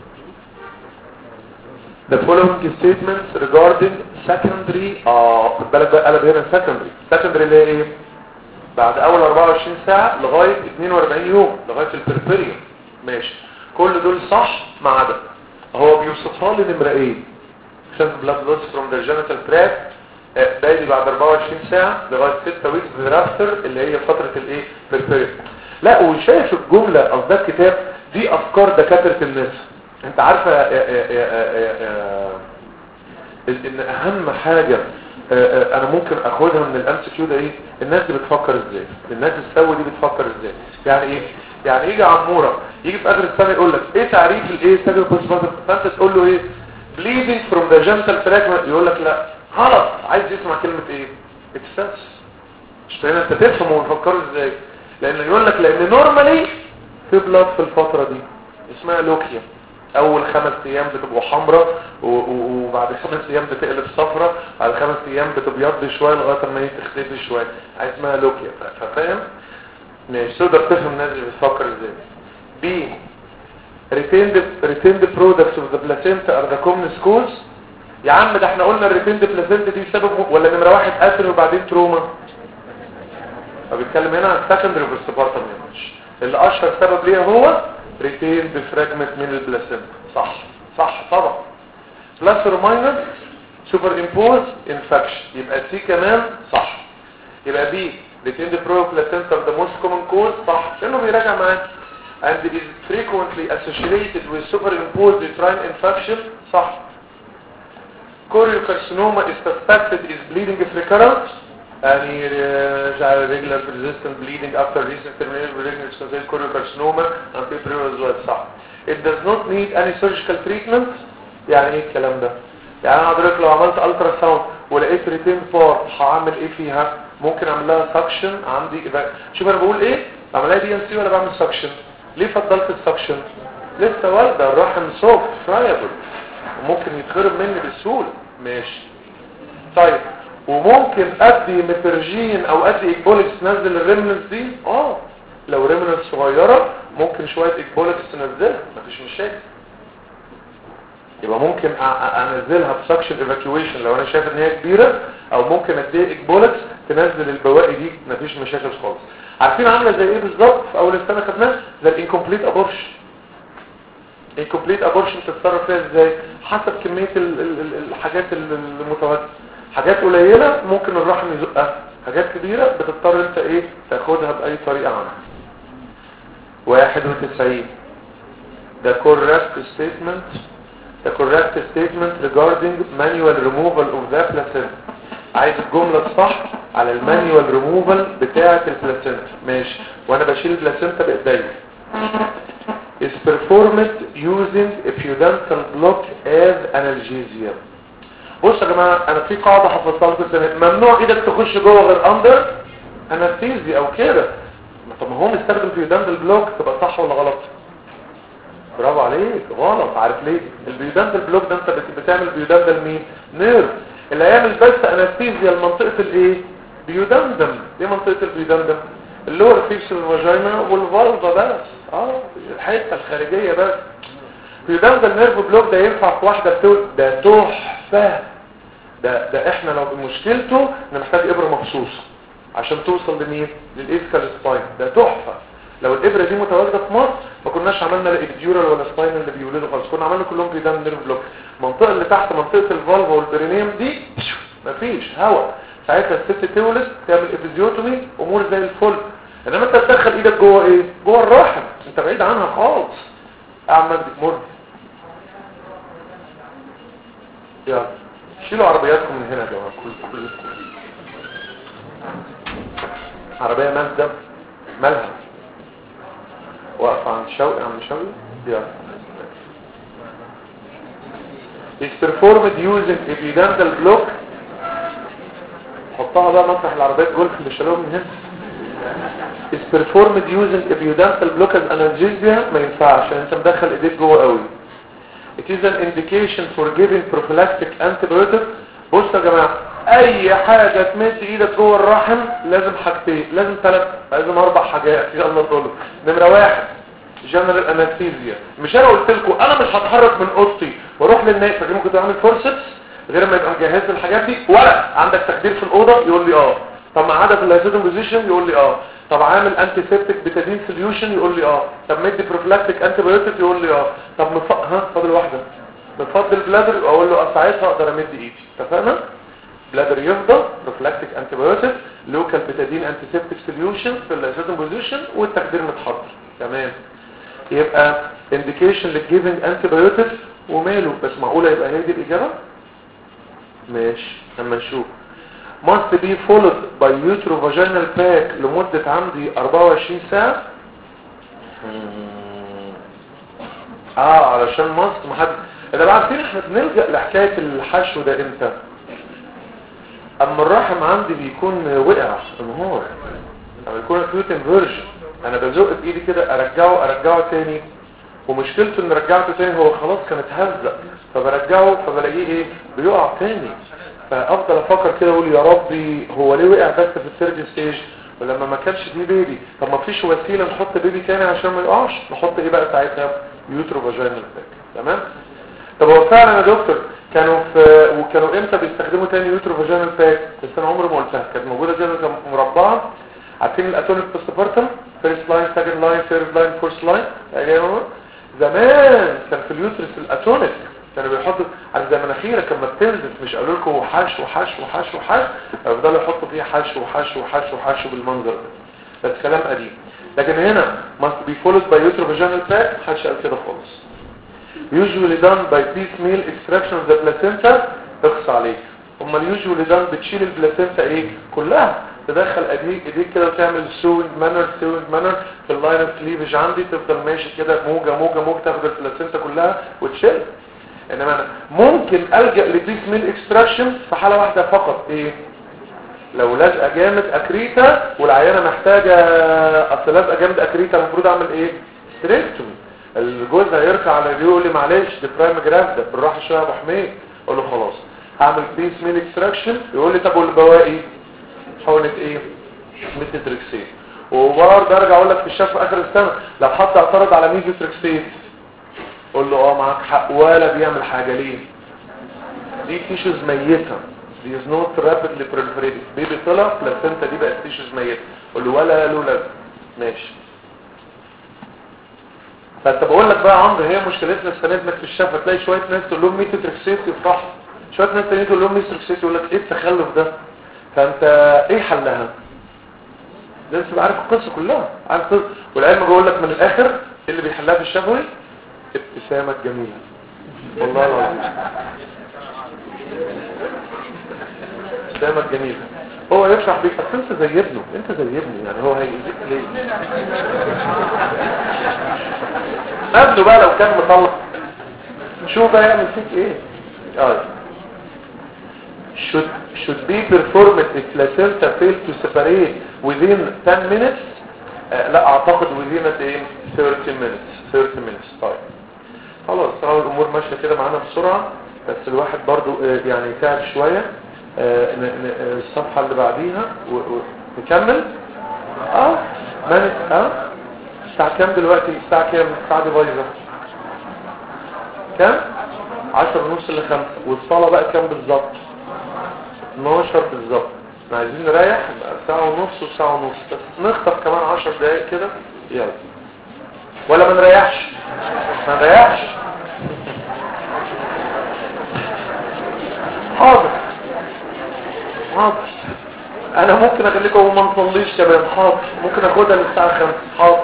The following statements regarding secondary اه خد بالك بقى قلب هنا secondary secondary اللي هي ايه بعد اول أربعة وعشرين ساعة لغاية اثنين وأربعين يوم لغاية البربريوم. ماشي كل دول صح ما عدا هو بيوصفها لي نمرة ايه sent blood loss from the genital tract باقي بعد أربعة وعشرين ساعة لغاية ستة weeks thereafter اللي هي فترة الايه بربريوم. لا وشايف الجملة قصدها الكتاب دي افكار دكاترة الناس. انت عارفة يا يا يا يا يا ان اهم حاجة آآ انا ممكن اخدها من الام سي كيو ده ايه؟ الناس دي بتفكر ازاي؟ الناس السوي دي بتفكر ازاي؟ يعني ايه؟ يعني يجي عموره يجي في اخر السنه يقول لك ايه تعريف الايه ساجر بوزيتيف، فانت تقول له ايه؟ bleeding from the genital tract، يقول لك لا غلط، عايز يسمع كلمه ايه؟ اكسس. مش فاهم انت تفهم هو بيفكروا ازاي؟ لان يقول لك لان نورمالي في بلاد في الفتره دي اسمها لوكيا، اول خمس ايام بتبقوا حمراء وبعد خمس ايام بتقلب صفراء، بعد خمس ايام بتبيض شويه لغايه ما هي تختفي شويه، عايز اسمها لوكيا. فاهم؟ ماشي، تقدر تفهم الناس اللي بتفكر ازاي. بي retained retained products of the placenta are the common cause. يا عم ده احنا قلنا الريتيند placenta دي سبب ولا نمره واحد اثر وبعدين تروما؟ فبيتكلم هنا عن secondary postpartum hemorrhage اللي اشهر سبب ليها هو retained fragment من البلاسنتا. صح صح طبعا. plus or minus superimposed infection، يبقى سي كمان صح. يبقى بي retained placenta are the most common cause صح لانه بيراجع معاك. and it is frequently associated with superimposed uterine infection صح. choriocarcinoma is suspected is bleeding if recurrent يعني uh, regular persistent bleeding after recent terminal pregnancy زي choriocarcinoma and people as well صح. it does not need any surgical treatment. يعني ايه الكلام ده؟ يعني انا حضرتك لو عملت الترا ساوند ولقيت ريتين بار هعمل ايه فيها؟ ممكن اعمل لها سكشن عندي. شوف انا بقول ايه؟ اعملها دي ان سي ولا بعمل سكشن؟ ليه فضلت السكشن؟ لسه والده الرحم سوفت فرايبل وممكن يتخرب مني بسهوله. ماشي طيب، وممكن ادي مترجين او ادي اكبولكس تنزل الريمنس دي. اه لو ريمنس صغيره ممكن شويه اكبولكس تنزلها مفيش مشاكل. يبقى ممكن انزلها بسكشن ايفاكيويشن لو انا شايف ان هي كبيره، او ممكن ادي اكبولكس تنزل البواقي دي مفيش مشاكل خالص. عارفين عامله زي ايه بالظبط؟ في اول السنه خدناها زي الانكمبليت ابورشن. الانكمبليت ابورشن تتصرف فيها ازاي؟ حسب كميه ال ال الحاجات المتواجده. حاجات قليله ممكن الرحم يزقها، حاجات كبيره بتضطر انت ايه تاخدها باي طريقه عنها. واحد وتسعين the correct statement the correct statement regarding manual removal of the placenta. عايز الجمله الصح على المانيوال ريموفال بتاعه البلاسنتا. ماشي، وانا بشيل البلاسنتا بايديا is performed using a pudendal block as analgesia. بص يا جماعه انا في قاعده حفظتها لكم السنه، ممنوع ايدك تخش جوه غير اندر انستيزيا او كده. طب ما هو مستخدم بيودندل بلوك، تبقى صح ولا غلط؟ برافو عليك، غلط. عارف ليه؟ البيودندل بلوك ده انت بتعمل بيودندل مين؟ نيرف اللي هيعمل بس انستيزيا لمنطقه الايه؟ بيودندم. ايه منطقه البيودندم؟ اللور فيكس الفاجينا والفالفا بس، اه الحته الخارجيه بس. بيودندل نيرف بلوك ده ينفع في واحده بتقول ده تحفه. ده ده احنا لو مشكلته ان محتاج ابره مخصوصه عشان توصل لمين؟ للاسكال سباين. ده تحفه. لو الابره دي متواجده في مصر ما كناش عملنا لا ابيديورال ولا سباين اللي بيولدوا خالص، كنا عملنا كلهم بيودندل نيرف بلوك. المنطقه اللي تحت منطقه الفالفا والبرينيوم دي مفيش هواء، ساعتها الست تولد تعمل ابيزيوتومي امور زي الفل. انما انت تدخل ايدك جوه ايه؟ جوه الرحم، انت بعيد عنها خالص. اعمل مر يلا شيلوا عربياتكم من هنا يا جماعه. كل كل عربيه مازدا مالها واقفه عند شوقي عند شوقي. يلا is performed using a pudendal block. حطها بقى مطرح العربيات جولف اللي شالوهم من هنا. is performed using a pudendal block as analgesia. ما ينفعش عشان انت مدخل ايديك جوه قوي. it is an indication for giving prophylactic antibiotic. بصوا يا جماعه اي حاجه تمد ايدك جوه الرحم لازم حاجتين، لازم ثلاث، لازم اربع حاجات. يلا نقول نمره واحد جنرال انستيزيا. مش انا قلت لكم انا مش هتحرك من اوضتي واروح للناس فاكر ممكن تعمل فورسبس غير ما يبقى مجهز الحاجات دي؟ ولا عندك تخدير في الاوضه؟ يقول لي اه. طب معاده في اللايسيدون بوزيشن؟ يقول لي اه. طب عامل انتي سيبتيك بتادين سوليوشن؟ يقول لي اه. طب مدي بروفلاكتيك انتي بايوتيك؟ يقول لي اه. طب مف... ها فاضل واحده بفضل بلادر، اقول له ساعتها اقدر امد ايدي. اتفقنا؟ بلادر يفضل بروفلاكتيك انتي بايوتيك لوكال بتادين انتي سيبتيك سوليوشن في اللايسيدون بوزيشن والتخدير متحضر. تمام. يبقى انديكيشن للجيفنج انتي بايوتيك وماله. بس معقوله يبقى هي دي الاجابه؟ ماشي اما نشوف. must be followed by uterovaginal pack لمدة عندي أربعة وعشرين ساعة. اه علشان مصر محد اذا بعرفين احنا بنلجأ لحكاية الحشو ده امتى؟ اما الرحم عندي بيكون وقع انهار، اما يكون acute inversion انا بزق بايدي كده ارجعه ارجعه تاني، ومشكلته ان رجعته تاني هو خلاص كان اتهزق، فبرجعه فبلاقيه ايه بيقع تاني، فافضل افكر كده اقول يا ربي هو ليه وقع بس في الثيرد ستيج ولما ما كانش فيه بيبي؟ طب ما فيش وسيله نحط بيبي تاني عشان ما يقعش، نحط ايه بقى ساعتها؟ يوتروفاجينال باك. تمام. طب هو فعلا يا دكتور كانوا في وكانوا امتى بيستخدموا تاني يوتروفاجينال باك؟ بس انا عمري ما قلتها، كانت موجوده زي مربعه. عارفين الاتونيك بوستبارتم فيرست لاين سكند لاين ثيرد لاين فورث لاين؟ زمان كان في اليوترس الاتونيك كانوا بيحطوا على زي مناخيرك لما بتنزف، مش قالوا لكم حشو حشو حشو حشو، يفضلوا يحطوا فيها حشو حشو حشو حشو بالمنظر ده، بس كلام قديم. لكن هنا must be followed by uterovaginal pack محدش قال كده خالص. usually done by piecemeal extraction of the placenta. اخص عليك، امال usually done بتشيل البلاسينتا ايه كلها، تدخل ايديك ايديك كده وتعمل سوينج مانر سوينج مانر في اللاين اوف كليفج عندي، تفضل ماشي كده موجه موجه موجه تاخد البلاسينتا كلها وتشيل. انما انا ممكن الجا لبيسميل اكستراكشن في حاله واحده فقط، ايه؟ لو لازقه جامد اكريتا والعيانه محتاجه، اصل لازقه جامد اكريتا المفروض اعمل ايه؟ ستريكتومي. الجوز هيركع على يقول لي معلش دي برايم جراف ده بالراحه شويه يا ابو حميد، اقول له خلاص هعمل بيسميل اكستراكشن. يقول لي طب والبواقي حقنه ايه؟ ميثوتريكسيت. وبرضه ارجع اقول لك في الشفا في اخر السنه لو حد اعترض على ميثوتريكسيت قول له اه معاك حق ولا بيعمل حاجه ليه؟ دي تيشوز ميته، دي از نوت رابيدلي بروليفريتنج، بيبي طلع بلاسنتا دي بقت تيشوز ميته، قول له ولا له لازمه ماشي. فانت بقول لك بقى يا عمرو هي مشكلتنا السنه دي في الشفا تلاقي شويه ناس تقول لهم ميثوتريكسيت يفرحوا، شويه ناس تانيين تقول لهم ميثوتريكسيت يقول لك ايه التخلف ده؟ فانت ايه حلها؟ لازم تبقى عارف القصه كلها، عارف القصة. والعلم بيقول لك من الاخر اللي بيحلها في الشفوي ابتسامه جميله والله العظيم، ابتسامه جميله. هو يفرح بيك اصل انت زي ابنه، انت زي ابنه يعني هو هيأذيك ليه؟ ابنه بقى لو كان مطلق شوف بقى يعمل فيك ايه. اه should should be performed if placenta failed to separate within ten minutes. آه لا اعتقد within ايه thirty minutes thirty minutes. طيب خلاص طبعا الامور ماشيه كده معانا بسرعه، بس الواحد برضو آه يعني تعب شويه. آه الصفحه اللي بعديها ونكمل. اه مانت اه الساعه كام دلوقتي؟ الساعه كام؟ الساعه دي بايظه كام؟ عشرة ونص ل خمسة، والصلاه بقى كام بالظبط؟ اتناشر بالظبط. احنا عايزين نريح ساعه ونص وساعه ونص، بس نخطف كمان عشر دقايق كده يلا، ولا ما نريحش؟ ما نريحش. حاضر حاضر انا ممكن اخليكم وما نصليش كمان، حاضر ممكن اخدها للساعه خمسة. حاضر.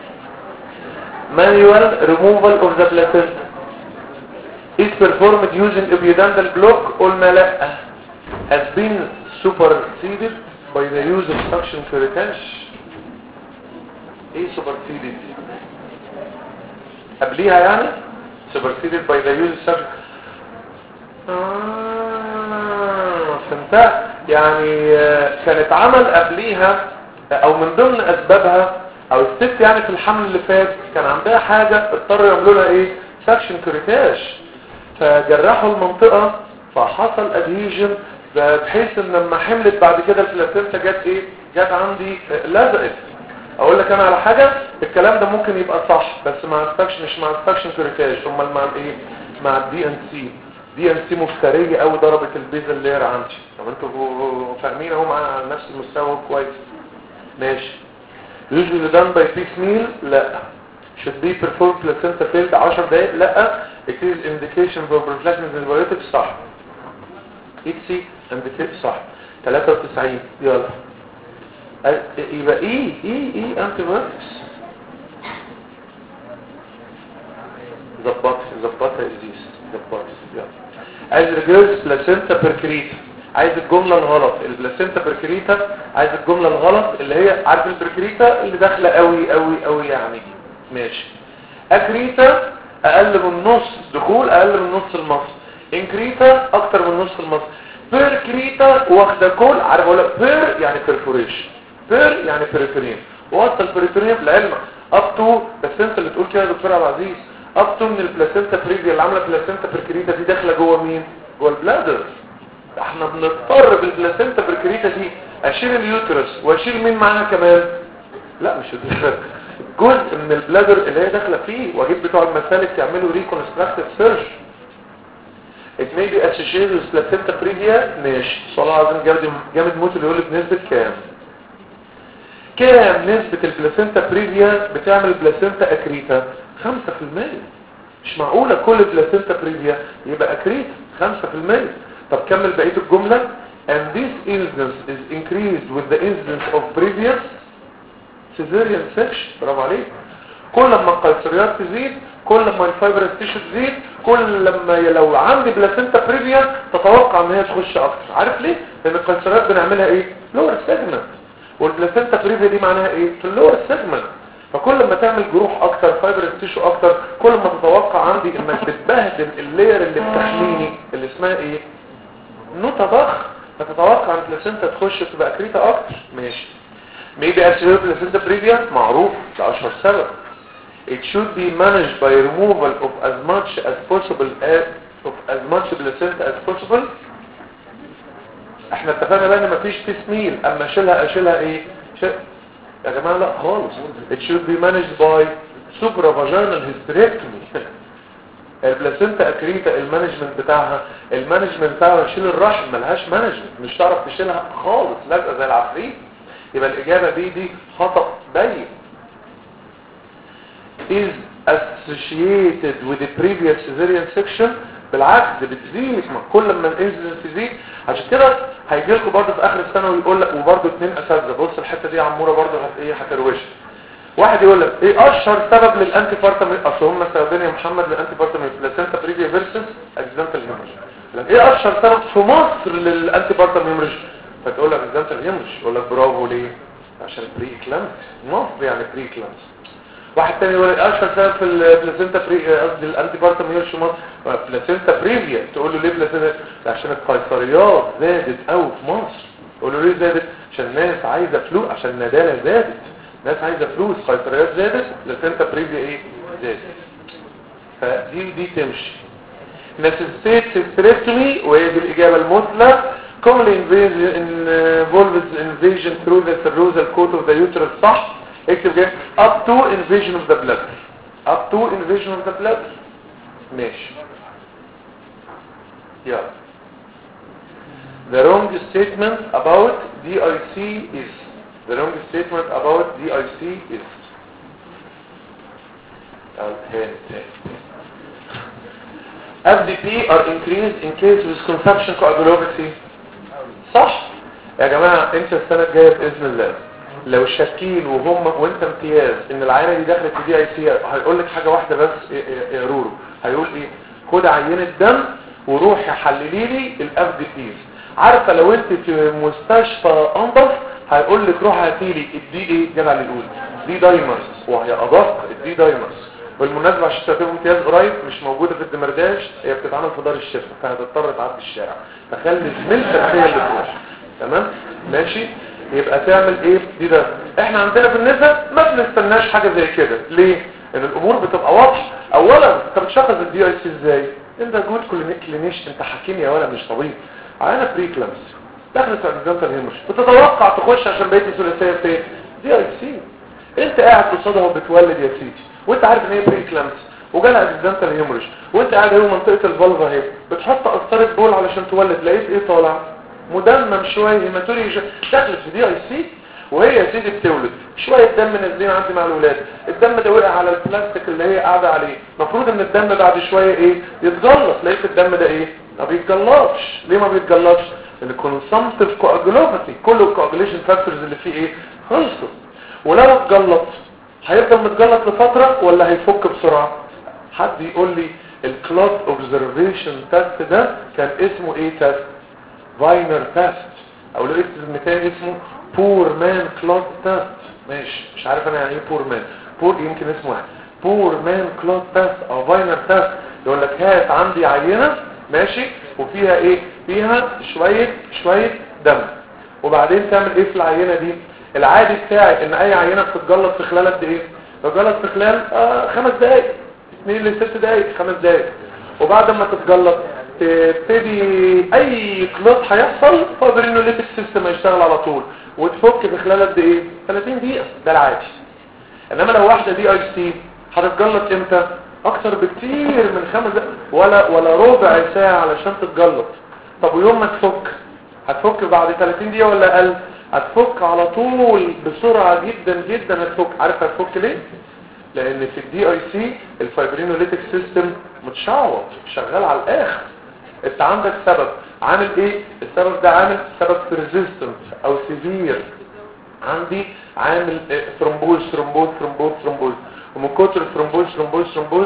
manual removal of the placenta is performed using epidural block. قلنا لا، has been superseded by the use of suction curettage. ايه superseded؟ قبليها يعني superseded by the use of suction. آه فهمتها. يعني كانت عمل قبليها او من ضمن اسبابها او الست يعني في الحمل اللي فات كان عندها حاجة اضطروا يعملوا لها ايه سكشن كوريتاج، فجرحوا المنطقة فحصل ادهيجن بحيث ان لما حملت بعد كده البلاسينتا جت ايه جت عندي لزقت. اقول لك انا على حاجة الكلام ده ممكن يبقى صح بس مع السكشن مش مع السكشن كوريتاج، امال مع الايه مع الدي ان سي. دي ان سي مفترية قوي ضربت البيزل لير عندي. طب انتوا فاهمين اهو مع نفس المستوى كويس ماشي. usually done by piecemeal لا. should be performed placenta failed عشر دقائق لا. it is indication for prophylaxis antibiotics صح. اكسي antibiotics صح. تلاتة وتسعين يلا يبقى ايه ايه ايه antibiotics ظبط ظبطها ازيس ظبط يلا. as regards placenta percreta عايز الجمله الغلط البلاسينتا بريكريتا، عايز الجمله الغلط اللي هي عارف البريكريتا اللي داخله قوي قوي قوي يعني ماشي. اكريتا اقل من نص دخول، اقل من نص المص. انكريتا اكتر من نص المص. بيركريتا واخده كل عارف اقول لك بير يعني بيرفوريشن، بير يعني بريفرين، وصل البريفرين لعلمك اب تو، بس انت اللي تقول كده يا دكتور عبد العزيز، اب تو من البلاسينتا بريفيا اللي عامله بلاسينتا بريكريتا دي داخله جوه مين؟ جوه البلادر. احنا بنضطر بالبلاسينتا بريكريتا دي اشيل اليوترس واشيل مين معاها كمان؟ لا مش جزء من البلادر اللي هي داخله فيه، واجيب بتوع المسالك يعملوا ريكونستراكتيف سيرجري. it may be associated with placenta previa. ماشي صلاة عظيم جامد جامد موت اللي يقول لي بنسبة كام؟ كام نسبة البلاسينتا بريفيا بتعمل بلاسينتا اكريتا؟ خمسة في المية. مش معقولة كل بلاسينتا بريفيا يبقى اكريتا خمسة في المية. طب كمل بقية الجملة. and this incidence is increased with the incidence of previous cesarean section. برافو عليك. كل لما القيصريات تزيد، كل لما الفايبرس تيشو تزيد، كل لما لو عندي بلاسينتا بريفيا تتوقع ان هي تخش اكتر. عارف ليه؟ لان القيصريات بنعملها ايه؟ لور سيجمنت، والبلاسينتا بريفيا دي معناها ايه؟ في اللور سيجمنت. فكل لما تعمل جروح اكتر، فايبرس تيشو اكتر، كل ما تتوقع عندي انك بتبهدل اللير اللي بتحميني اللي اسمها ايه؟ نوتة ضخ، فتتوقع ان البلاسينتا تخش تبقى اكريتا اكتر. ماشي. maybe associated placenta previa معروف ده اشهر سبب. it should be managed by removal of as much as possible as of as much placenta as possible. احنا اتفقنا بقى ان مفيش تسميل، اما اشيلها اشيلها ايه شل... يا جماعه لا خالص. it should be managed by supravaginal hysterectomy. البلاسينتا اكريتا المانجمنت بتاعها المانجمنت بتاعها شيل الرحم، ملهاش مانجمنت، مش تعرف تشيلها خالص، لازقه زي العفريت. يبقى الاجابه دي دي خطأ باين. is associated with the previous cesarean section. بالعكس بتزيد كل ما الانسيدنس تزيد. عشان كده هيجي لكم برضه في اخر السنه ويقول لك وبرضه اثنين اساتذه، بص الحته دي عموره برضه هت ايه هتروش. واحد يقول لك ايه اشهر سبب للانتي بارتم، اصل هم سببين يا محمد للانتي بارتم بلاسينتا بريفيا فيرسس اكسيدنتال هيموريج. ايه اشهر سبب في مصر للانتي بارتم هيموريج؟ فتقول لك اكسيدنتال هيموريج، يقول لك برافو ليه؟ عشان بري كلامس، مصر يعني بري كلامس. واحد تاني يقول اشهر سبب في البلاسينتا بري قصدي الانتي بارتم هيموريج بلاسينتا بريفيا، تقول له ليه بلاسينتا؟ عشان القيصريات زادت قوي في مصر. تقول له ليه زادت؟ عشان الناس عايزه فلوس، عشان الندالة زادت، ناس عايزه فلوس، قيصريات زادت، بلاسينتا بريفيا ايه زادت. فدي دي تمشي. نسيستيت هيستريكتومي وهي دي الاجابه المثلى. commonly involves invasion through the serosal coat of the uterus. صح. اكتب كده up to invasion of the blood، up to invasion of the blood. ماشي يلا. the wrong statement about دي آي سي is the wrong statement about دي آي سي is اف دي بي are increased in case with consumption coagulopathy. صح يا جماعة. انت السنة الجاية بإذن الله لو شاكين وهم وانت امتياز ان العينة دي دخلت في دي اي سي، هيقول لك حاجة واحدة بس يا رورو، هيقول ايه؟ خد عينة دم وروحي حللي لي الاف دي بيز. عارفة لو انت في مستشفى انضف هيقول لك روح هاتي لي الدي ايه جدع للأول دي دايمرز، وهي ادق الدي دايمرز. بالمناسبة عشان تبقى امتياز قريب مش موجودة في الدمرداش، هي بتتعمل في دار الشفا، فهتضطر تعدي الشارع، فخلي زميلتك هي اللي تروح. تمام ماشي. يبقى تعمل ايه دي ده. احنا عندنا في النساء ما بنستناش حاجة زي كده. ليه؟ ان الامور بتبقى واضحة. اولا انت بتشخص الدي اي سي ازاي؟ انت جود كلينيش، انت حكيم يا ولا مش طبيب. عينة بري كلامس دخلت اكسيدنتال هيموريج، بتتوقع تخش عشان بقيت ثلاثيه في دي اي سي. انت قاعد قصادها وبتولد يا سيدي وانت عارف ان هي بري كلامس وجالها اكسيدنتال هيموريج، وانت قاعد اهو منطقه الفالفا اهي بتحط قسطره بول علشان تولد، لقيت ايه طالع؟ مدمم شويه هيماتوري دخلت في دي اي سي، وهي يا سيدي بتولد شويه دم نازلين عندي مع الولاد، الدم ده وقع على البلاستيك اللي هي قاعده عليه، المفروض ان الدم بعد شويه ايه يتجلط، لقيت الدم ده ايه ما بيتجلطش. ليه ما بيتجلطش؟ لان كونسامتيف كواجولوباثي، كل الكواجوليشن فاكتورز اللي فيه ايه خلصوا. ولو اتجلط هيفضل متجلط لفتره ولا هيفك بسرعه؟ حد يقول لي الكلوت اوبزرفيشن تيست ده كان اسمه ايه تيست؟ فاينر تيست، او له اسم تاني اسمه بور مان كلوت تيست. ماشي، مش عارف انا يعني ايه بور مان، بور يمكن اسمه واحد، بور مان كلوت تيست او فاينر تيست. يقول لك هات عندي عينه ماشي وفيها ايه، فيها شويه شويه دم، وبعدين تعمل ايه في العينه دي؟ العادي بتاعي ان اي عينه بتتجلط في خلال قد ايه؟ بتتجلط في خلال آه خمس دقائق، اثنين لست دقائق، خمس دقائق. وبعد ما تتجلط تبتدي اي كلوت هيحصل فايبرينوليتيك سيستم هيشتغل على طول وتفك في خلال قد ايه؟ ثلاثين دقيقه، ده العادي. انما لو واحده دي اي سي هتتجلط امتى؟ اكتر بكتير من خمس دقائق ولا ولا ربع ساعه علشان تتجلط. طب ويوم ما تفك هتفك بعد ثلاثين دقيقه ولا اقل؟ هتفك على طول بسرعه جدا جدا. هتفك، عارف هتفك ليه؟ لان في الدي اي سي الفايبرينوليتيك سيستم متشعوط شغال على الاخر. انت عندك سبب عامل ايه؟ السبب ده عامل سبب بيرزيستنت او سيفير، عندي عامل ثرومبوز ثرومبوز ثرومبوز ثرومبوز، ومن كتر الثرومبوز ثرومبوز ثرومبوز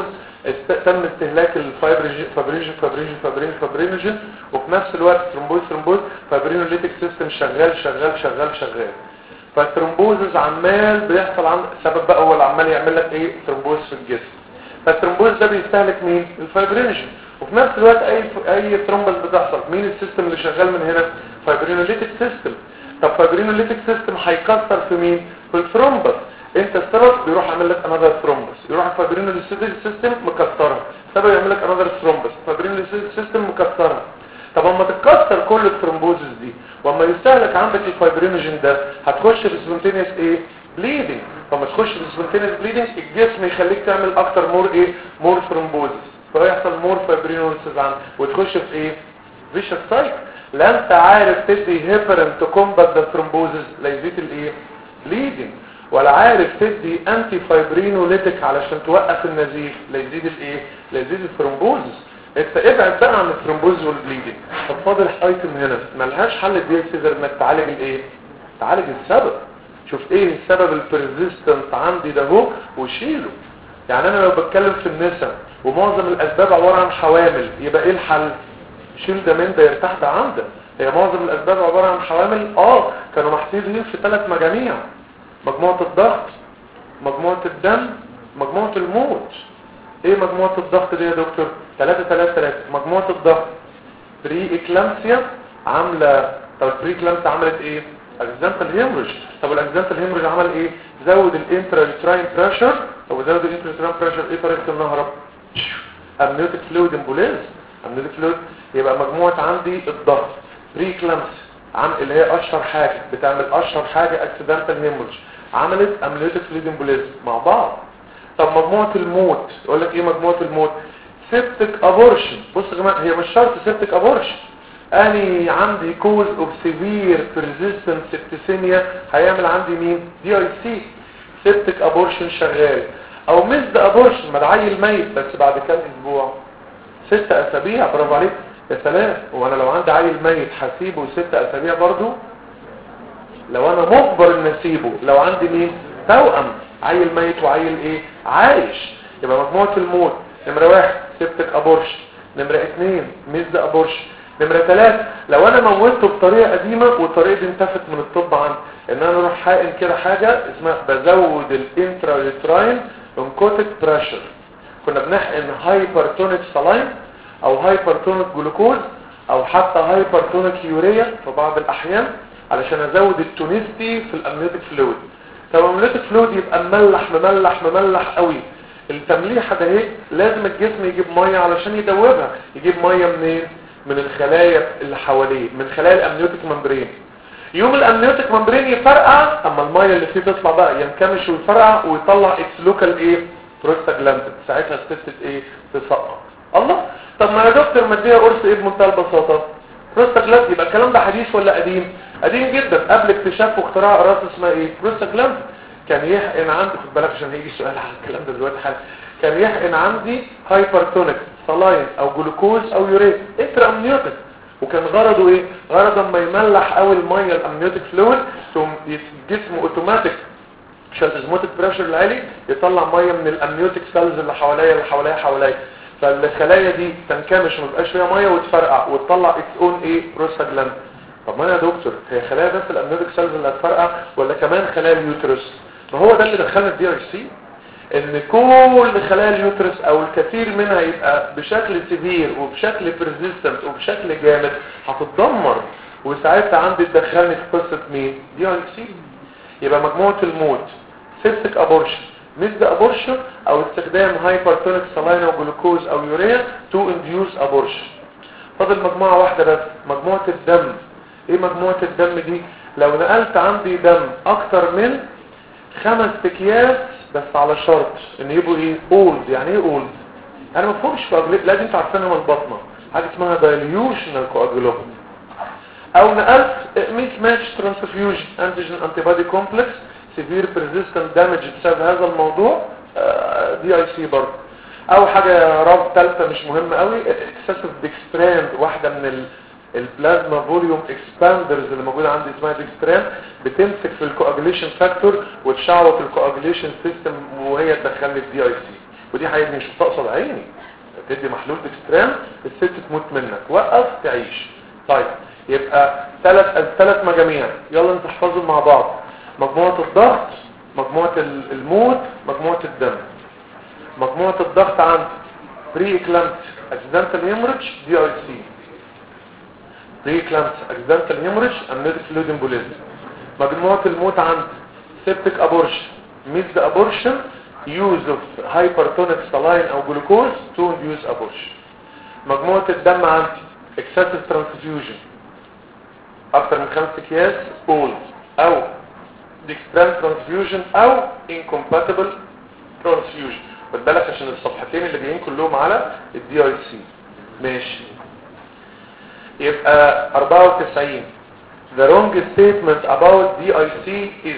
تم استهلاك الفايبرينوجين فايبرينوجين فايبرينوجين فايبرينوجين فايبرينوجين، وفي نفس الوقت ثرومبوز ثرومبوز فايبرينوليتيك سيستم شغال شغال شغال شغال. فالثرومبوزز عمال بيحصل عن سبب بقى هو اللي عمال يعمل لك ايه؟ ثرومبوز في الجسم. فالثرومبوز ده بيستهلك مين؟ الفايبرينوجين، وفي نفس الوقت اي اي ثرومبوز بتحصل مين السيستم اللي شغال من هنا؟ فايبرينوليتيك سيستم. طب فايبرينوليتيك سيستم هيكسر في مين؟ في الثرومبوس. انت السبب بيروح يعمل لك انذر ثرومبوس، يروح الفايبرينوليتيك سيستم مكسرها، السبب يعمل لك انذر ثرومبوس، الفايبرينوليتيك سيستم مكسرها. طب اما تتكسر كل الثرومبوزز دي واما يستهلك عندك الفايبرينوجين ده هتخش في سبونتينيوس ايه؟ بليدنج. فما تخش في سبونتينيوس بليدنج الجسم يخليك تعمل اكتر مور ايه؟ مور ثرومبوزز، فيحصل مور فايبرينوليسيس عندك وتخش في ايه؟ فيشس سايكل. لا انت عارف تدي هيبرين تو كومبات ذا ثرومبوزز لا يزيد الايه؟ بليدنج، ولا عارف تدي انتي فايبرينوليتيك علشان توقف النزيف لا يزيد الايه؟ لا يزيد الثرومبوزز. انت ابعد بقى عن الثرومبوز والبليدنج. طب فاضل ايتم هنا ملهاش حل الدي سي غير انك تعالج الايه؟ تعالج السبب. شوف ايه السبب البرزيستنت عندي ده هو وشيله. يعني انا لو بتكلم في النساء ومعظم الاسباب عباره عن حوامل، يبقى ايه الحل؟ شيل ده من ده يرتاح ده عنده. هي معظم الاسباب عباره عن حوامل، اه كانوا محطوطين في ثلاث مجاميع: مجموعه الضغط، مجموعه الدم، مجموعه الموت. ايه مجموعه الضغط دي يا دكتور؟ ثلاثة ثلاثة ثلاثة. مجموعه الضغط بري اكلامسيا عامله، طب البري اكلامسيا عملت ايه؟ اكسيدنتال هيموريج. طب الاكسيدنتال هيموريج عمل ايه؟ زود الانترا-يوتراين بريشر. طب زود الانترا-يوتراين بريشر ايه طريقه النهرب؟ امنيوتيك فلويد امبوليز. امنيوتيك فلويد. يبقى مجموعه عندي الضغط بري اكلامسيا عم اللي هي اشهر حاجه بتعمل اشهر حاجه اكسيدنتال هيموريج، عملت امنيوتيك فلويد امبوليز مع بعض. طب مجموعه الموت يقول لك ايه مجموعه الموت؟ سيبتك ابورشن. بص يا جماعه هي مش شرط سيبتك ابورشن، اني عندي كوز اوف سيفير بيرزيستنت سيبتيسيميا هيعمل عندي مين؟ دي اي سي. سيبتك ابورشن شغال، او مزد ابورشن ما العيل ميت بس بعد كام اسبوع؟ ست اسابيع. برافو عليك يا سلام. وانا لو عندي عيل ميت هسيبه ست اسابيع برضو؟ لو انا مجبر ان اسيبه. لو عندي مين؟ توأم، عيل ميت وعيل ايه؟ عايش. يبقى مجموعه الموت نمرة واحد سيبتك ابورشن، نمرة اثنين مزد ابورشن، نمرة ثلاثة لو انا موتته بطريقة قديمة والطريقة دي انتفت من الطب عندي ان انا اروح حائن كده حاجة اسمها بزود الانترا-يوتراين انكوتيك بريشر. كنا بنحقن هايبرتونيك سلاين او هايبرتونيك جلوكوز او حتى هايبرتونيك يوريا في بعض الاحيان علشان ازود التونستي في الامنيوتيك فلويد. طب الامنيوتيك فلويد يبقى مملح مملح مملح قوي. التمليحه ده ايه؟ لازم الجسم يجيب ميه علشان يدوبها. يجيب ميه منين؟ من الخلايا اللي حواليه، من خلايا الامنيوتيك ممبرين. يوم الامنيوتيك ممبرين يفرقع، اما الميه اللي فيه تطلع بقى ينكمش ويفرقع ويطلع اكس لوكال ايه؟ بروستاجلاندين. ساعتها الست ايه؟ تسقط. الله. طب ما يا دكتور ما اديها قرص ايه بمنتهى البساطه؟ بروستاجلاندين. يبقى الكلام ده حديث ولا قديم؟ قديم جدا. قبل اكتشاف واختراع قراص اسمها ايه؟ بروستاجلاندين. كان يحقن عندي، خد بالك عشان هيجي سؤال على الكلام ده دلوقتي حالا، كان يحقن عندي هايبرتونيك سلاين او جلوكوز او يوريا انترا امنيوتيك. وكان غرضه ايه؟ غرضه اما يملح قوي الميه الامنيوتيك فلويد ثم الجسم اوتوماتيك عشان ازموتيك بريشر العالي يطلع ميه من الامنيوتيك سيلز اللي حواليا اللي حواليا حواليا فالخلايا دي تنكمش وما يبقاش فيها ميه وتفرقع وتطلع اتس اون ايه بروستاجلاند. طب ما انا يا دكتور هي خلايا بس الامنيوتيك سيلز اللي هتفرقع ولا كمان خلايا اليوترس؟ ما هو ده اللي دخلنا الدي اي سي، ان كل خلايا اليوترس او الكثير منها يبقى بشكل سيفير وبشكل بيرزيستنت وبشكل جامد هتتدمر، وساعتها عندي تدخلني في قصه مين؟ دي اي سي. يبقى مجموعه الموت سيستيك ابورشن، ميزد ابورشن، او استخدام هايبرتونيك سلاين او جلوكوز او يوريا تو انديوس ابورشن. فاضل مجموعه واحده بس، مجموعه الدم. ايه مجموعه الدم دي؟ لو نقلت عندي دم اكتر من خمس اكياس بس على شرط ان يبقوا ايه؟ اولد. يعني ايه اولد؟ انا ما بفهمش كواجوليت، لازم انتوا عارفينها من البطنه، حاجه اسمها دايليوشنال كواجولوبين. او نقلت ميس ماتش ترانسفيوجن انتيجين انتي بودي كومبلكس سيفير بيرزيستنت دامج بسبب هذا الموضوع، دي اي سي برضه. او حاجه راب ثالثه مش مهمه قوي، اكسسيف ديكستراند، واحده من ال البلازما فوليوم اكسباندرز اللي موجوده عندي اسمها ديكستران، بتمسك في الكواجوليشن فاكتور وتشعوط الكواجوليشن سيستم وهي تدخل لي الدي اي سي. ودي حاجه مش بتقصد عيني، تدي محلول ديكستران الست تموت منك، وقف تعيش. طيب يبقى ثلاث الثلاث مجاميع، يلا انت احفظهم مع بعض. مجموعه الضغط، مجموعه الموت، مجموعه الدم. مجموعه الضغط عندي بري اكلامس اكسيدنتال هيموريدج دي اي سي، بري كلامس اكسيدنتال هيموريدج امنيوتيك فلويد امبوليزم. مجموعه الموت عند سيبتيك ابورشن، ميزد ابورشن، يوز اوف هايبرتونيك سلاين او جلوكوز تو انديوس ابورشن. مجموعه الدم عندي اكسسيف ترانسفيوجن اكتر من خمس اكياس اول، او ديكستران ترانسفيوجن، او انكومباتبل ترانسفيوجن. خد بالك عشان الصفحتين اللي جايين كلهم على الدي اي سي. ماشي، يبقى أربعة وتسعين. The wrong statement about دي اي سي is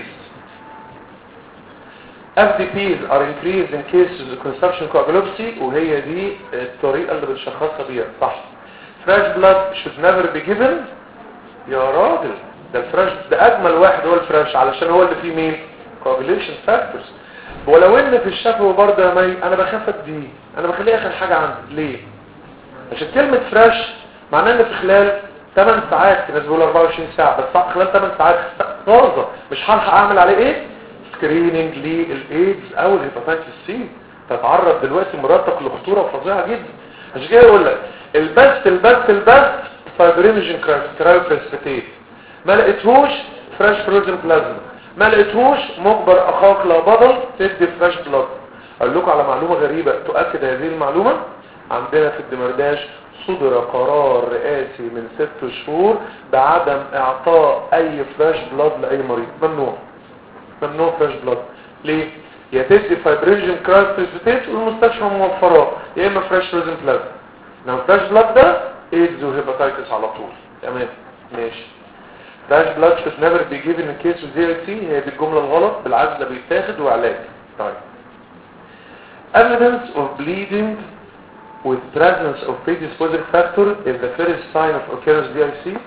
اف دي بيز are increased in cases of consumption coagulopathy، وهي دي الطريقة اللي بتشخصها بيها صح. fresh blood should never be given. يا راجل ده الفريش ده اجمل واحد هو الفريش، علشان هو اللي فيه مين؟ coagulation factors. ولو ان في الشفوي برضه يا مي انا بخاف اديه، انا بخليه اخر حاجة عندي. ليه؟ عشان كلمة فريش معناه ان في خلال ثمان ساعات، في ناس بيقولوا أربعة وعشرين ساعة، بس خلال ثمان ساعات طازه، مش هلحق اعمل عليه ايه؟ سكريننج للايدز او الهيباتيتس سي. تتعرض دلوقتي مراتك لخطوره فظيعه جدا. عشان كده يقول لك البست البست البست فايبرينوجين كرايوبريسبيتيت، ما لقيتهوش فريش فروزن بلازما، ما لقيتهوش مجبر اخاك لا بطل تدي فريش بلاد. اقول لكم على معلومه غريبه تؤكد هذه المعلومه. عندنا في الدمرداش صدر قرار رئاسي من ست شهور بعدم اعطاء اي فريش بلاد لاي مريض. ممنوع ممنوع فريش بلاد. ليه؟ يا تدي فايبرينوجين كرايوبريسبيتيت والمستشفى موفراه، يا اما فريش فروزن بلازما. لو فريش بلاد ده ايدز وهيباتيتس على طول. تمام ماشي. فريش بلاد should never be given in case of دي اي سي، هي دي الجمله الغلط، بالعكس ده بيتاخد وعلاج. طيب evidence of bleeding with presence of predisposing factor is the first sign of occurrence دي اي سي.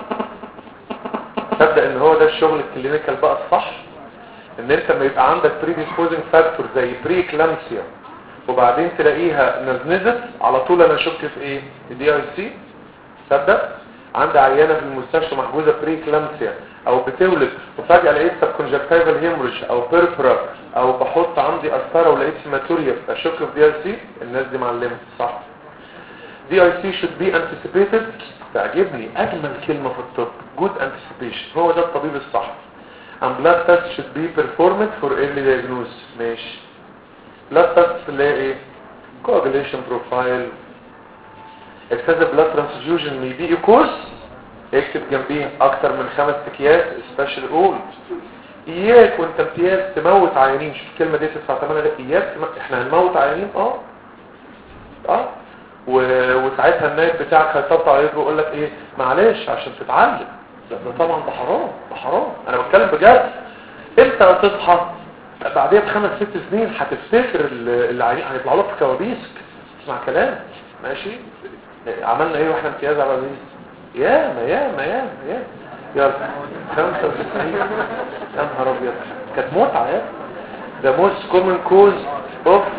تبدأ ان هو ده الشغل الكلينيكال بقى الصح، ان انت لما يبقى عندك predisposing factor زي preeclampsia وبعدين تلاقيها نزنزت على طول انا شك في ايه؟ الدي اي سي. تصدق عندي عيانه في المستشفى محجوزه بريكلامسيا او بتولد وفجاه لقيت سبكونجكتيفال هيموريج او بيربرا، او بحط عندي قسطره ولقيت هيماتوريا، اشك في دي اي سي. الناس دي معلمه صح. دي اي سي should be anticipated. تعجبني اجمل كلمه في الطب good anticipation، هو ده الطبيب الصح. and blood test should be performed for early diagnosis. ماشي. blood test اللي هي ايه؟ coagulation profile، excessive blood transfusion may be a cause. اكتب جنبيه اكتر من خمس اكياس especially old. اياك وانت امتياز تموت عيانين. شوف الكلمه دي تسعة ثمانية، اياك تم... احنا هنموت عيانين اه اه و... وساعتها النايب بتاعك هيطبطع عليك ويقول لك ايه معلش عشان تتعلم. لا ده طبعا ده حرام، ده حرام، انا بتكلم بجد. انت هتصحى بعديها بخمس ست سنين هتفتكر العيانين هيطلعوا لك في كوابيسك. اسمع كلام ماشي. عملنا ايه واحنا امتياز على العزيز؟ يا ما يا ما يا ما يا يلا خمسة وتسعين. يا نهار ابيض كانت متعه. يا the most common cause of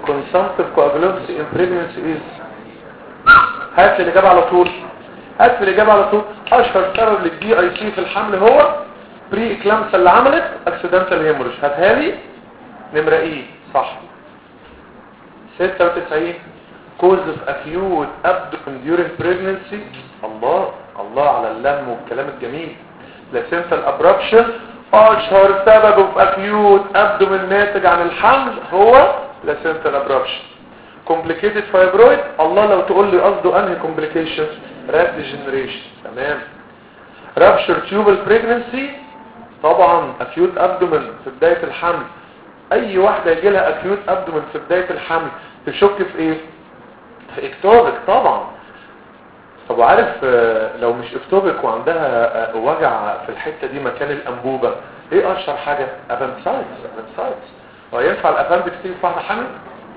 consumptive coagulopathy in pregnancy is. هات لي الإجابة على طول. هات لي الإجابة على طول. أشهر سبب للدي اي سي في الحمل هو بري إكلامسا اللي عملت اكسيدنتال هيموريج. هاتها لي. نمرة ايه؟ صح. ستة وتسعين cause of acute abdomen during pregnancy. الله الله على اللم والكلام الجميل. placental abruption اشهر سبب في acute abdomen ناتج عن الحمل هو placental abruption. complicated fibroid الله لو تقول لي قصده انهي complication. rat degeneration. تمام. rupture tubal pregnancy طبعا acute abdomen في بداية الحمل. اي واحدة يجي لها acute abdomen في بداية الحمل تشك في ايه؟ في اكتوبك طبعا. طب عارف لو مش اكتوبك وعندها وجع في الحتة دي مكان الانبوبة ايه اشهر حاجة؟ ابنسايتس. ابنسايتس وينفع الابندكس تيجي في واحدة حمل؟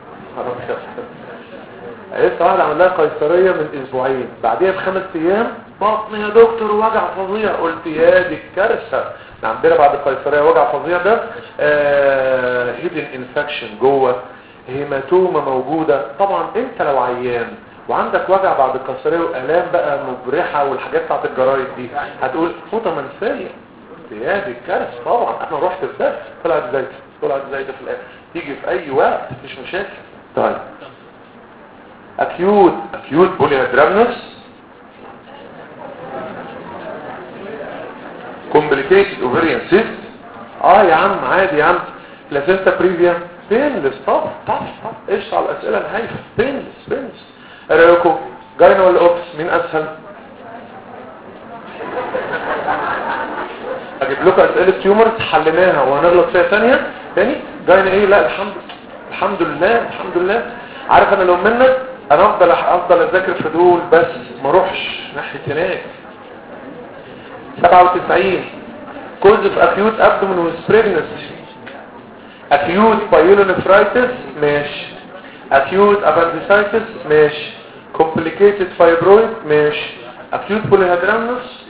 لسه واحدة عمل لها قيصرية من اسبوعين بعديها بخمس ايام بطن يا دكتور وجع فظيع. قلت يا دي الكارثة. عندنا بعد القيصرية وجع فظيع ده هيدن انفكشن جوه هيماتومة موجودة. طبعا انت لو عيان وعندك وجع بعد القيصرية والام بقى مبرحة والحاجات بتاعت الجرايد دي هتقول فوطة منسية. يا دي الكارثة. طبعا انا رحت في ده طلعت زي طلعت زي ده في الاخر. تيجي في اي وقت مفيش مشاكل. طيب acute acute polyhydramnios complicated ovarian cyst. اه يا عم عادي يا عم. placenta previa painless. طب طب طب ايش على الاسئله الهايفه. painless painless. ايه رايكم جاينا ولا اوبس مين اسهل؟ اجيب لكم اسئله تيومرز حليناها وهنغلط فيها ثانيه تاني. جاينا ايه؟ لا الحمد الحمد لله الحمد لله. عارف انا لو منك انا افضل افضل اذاكر في دول بس ما اروحش ناحيه هناك. سبعة وتسعين cause of acute abdomen with pregnancy. acute pyelonephritis ماشي. acute appendicitis ماشي. complicated fibroid ماشي. acute polyhydramnios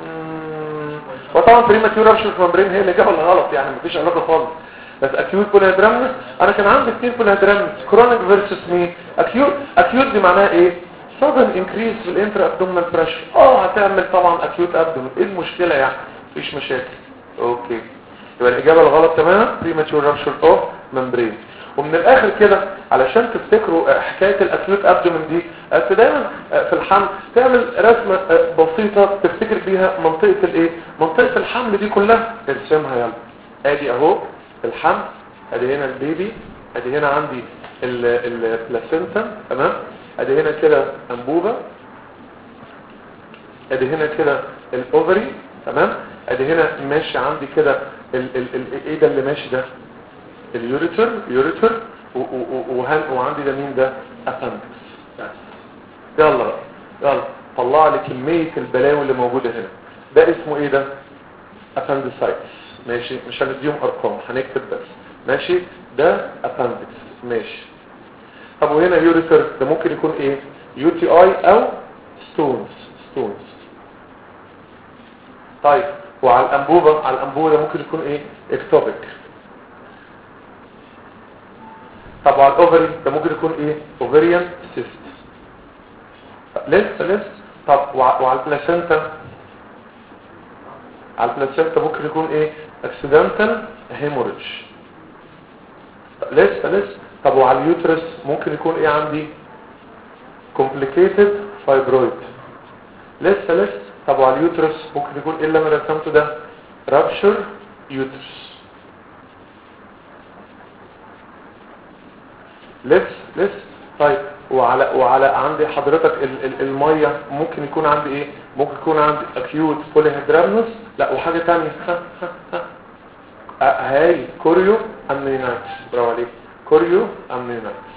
وطبعا premature rupture membrane هي اللي جابها الغلط يعني مفيش علاقه خالص. بس acute polyhydramnios انا كان عندي اثنين polyhydramnios chronic versus مين؟ acute acute دي معناها ايه؟ sudden increase في الانترا abdominal pressure. اه هتعمل طبعا acute abdomen. ايه المشكله يعني؟ مفيش مشاكل. اوكي يبقى الاجابه الغلط تماما premature rupture of membrane. ومن الاخر كده علشان تفتكروا حكايه الاكيوت ابدومين دي انت دايما في الحمل تعمل رسمه بسيطه تفتكر بيها منطقه الايه؟ منطقه الحمل دي كلها. ارسمها يلا. ادي اهو الحمل. ادي هنا البيبي. ادي هنا عندي البلاسينتا. تمام. ادي هنا كده انبوبه. ادي هنا كده الاوفري. تمام. ادي هنا ماشي عندي كده ايه ده اللي ماشي ده؟ اليوريتر يوريتر وعندي ده مين ده؟ ابندكس. يلا بقى يلا طلع لي كميه البلاوي اللي موجوده هنا. ده اسمه ايه ده؟ ابندسايتس. ماشي مش هنديهم ارقام هنكتب بس. ماشي ده ابندكس. ماشي. طب وهنا يوريتر ده ممكن يكون ايه؟ يو تي اي او ستونز. ستونز. طيب وعلى الانبوبه على الانبوبه ده ممكن يكون ايه؟ اكتوبيك. طب على الاوفري ده ممكن يكون ايه؟ اوفريان سيست. لسه لسه. طب وعلى البلاسينتا على البلاسينتا ممكن يكون ايه؟ اكسيدنتال هيموريج. لسه لسه. طب وعلى اليوترس ممكن يكون ايه عندي؟ كومبليكيتد فايبرويد. لسه لسه. طب وعلى اليوترس ممكن يكون ايه اللي انا رسمته ده؟ رابشر يوترس. لسه لسه. طيب وعلى وعلى عندي حضرتك ال ال الميه ممكن يكون عندي ايه؟ ممكن يكون عندي اكيوت بوليهيدرامنوس. لا وحاجه ثانيه هاي كوريو امنينايتس. برافو عليك. كوريو امنينايتس.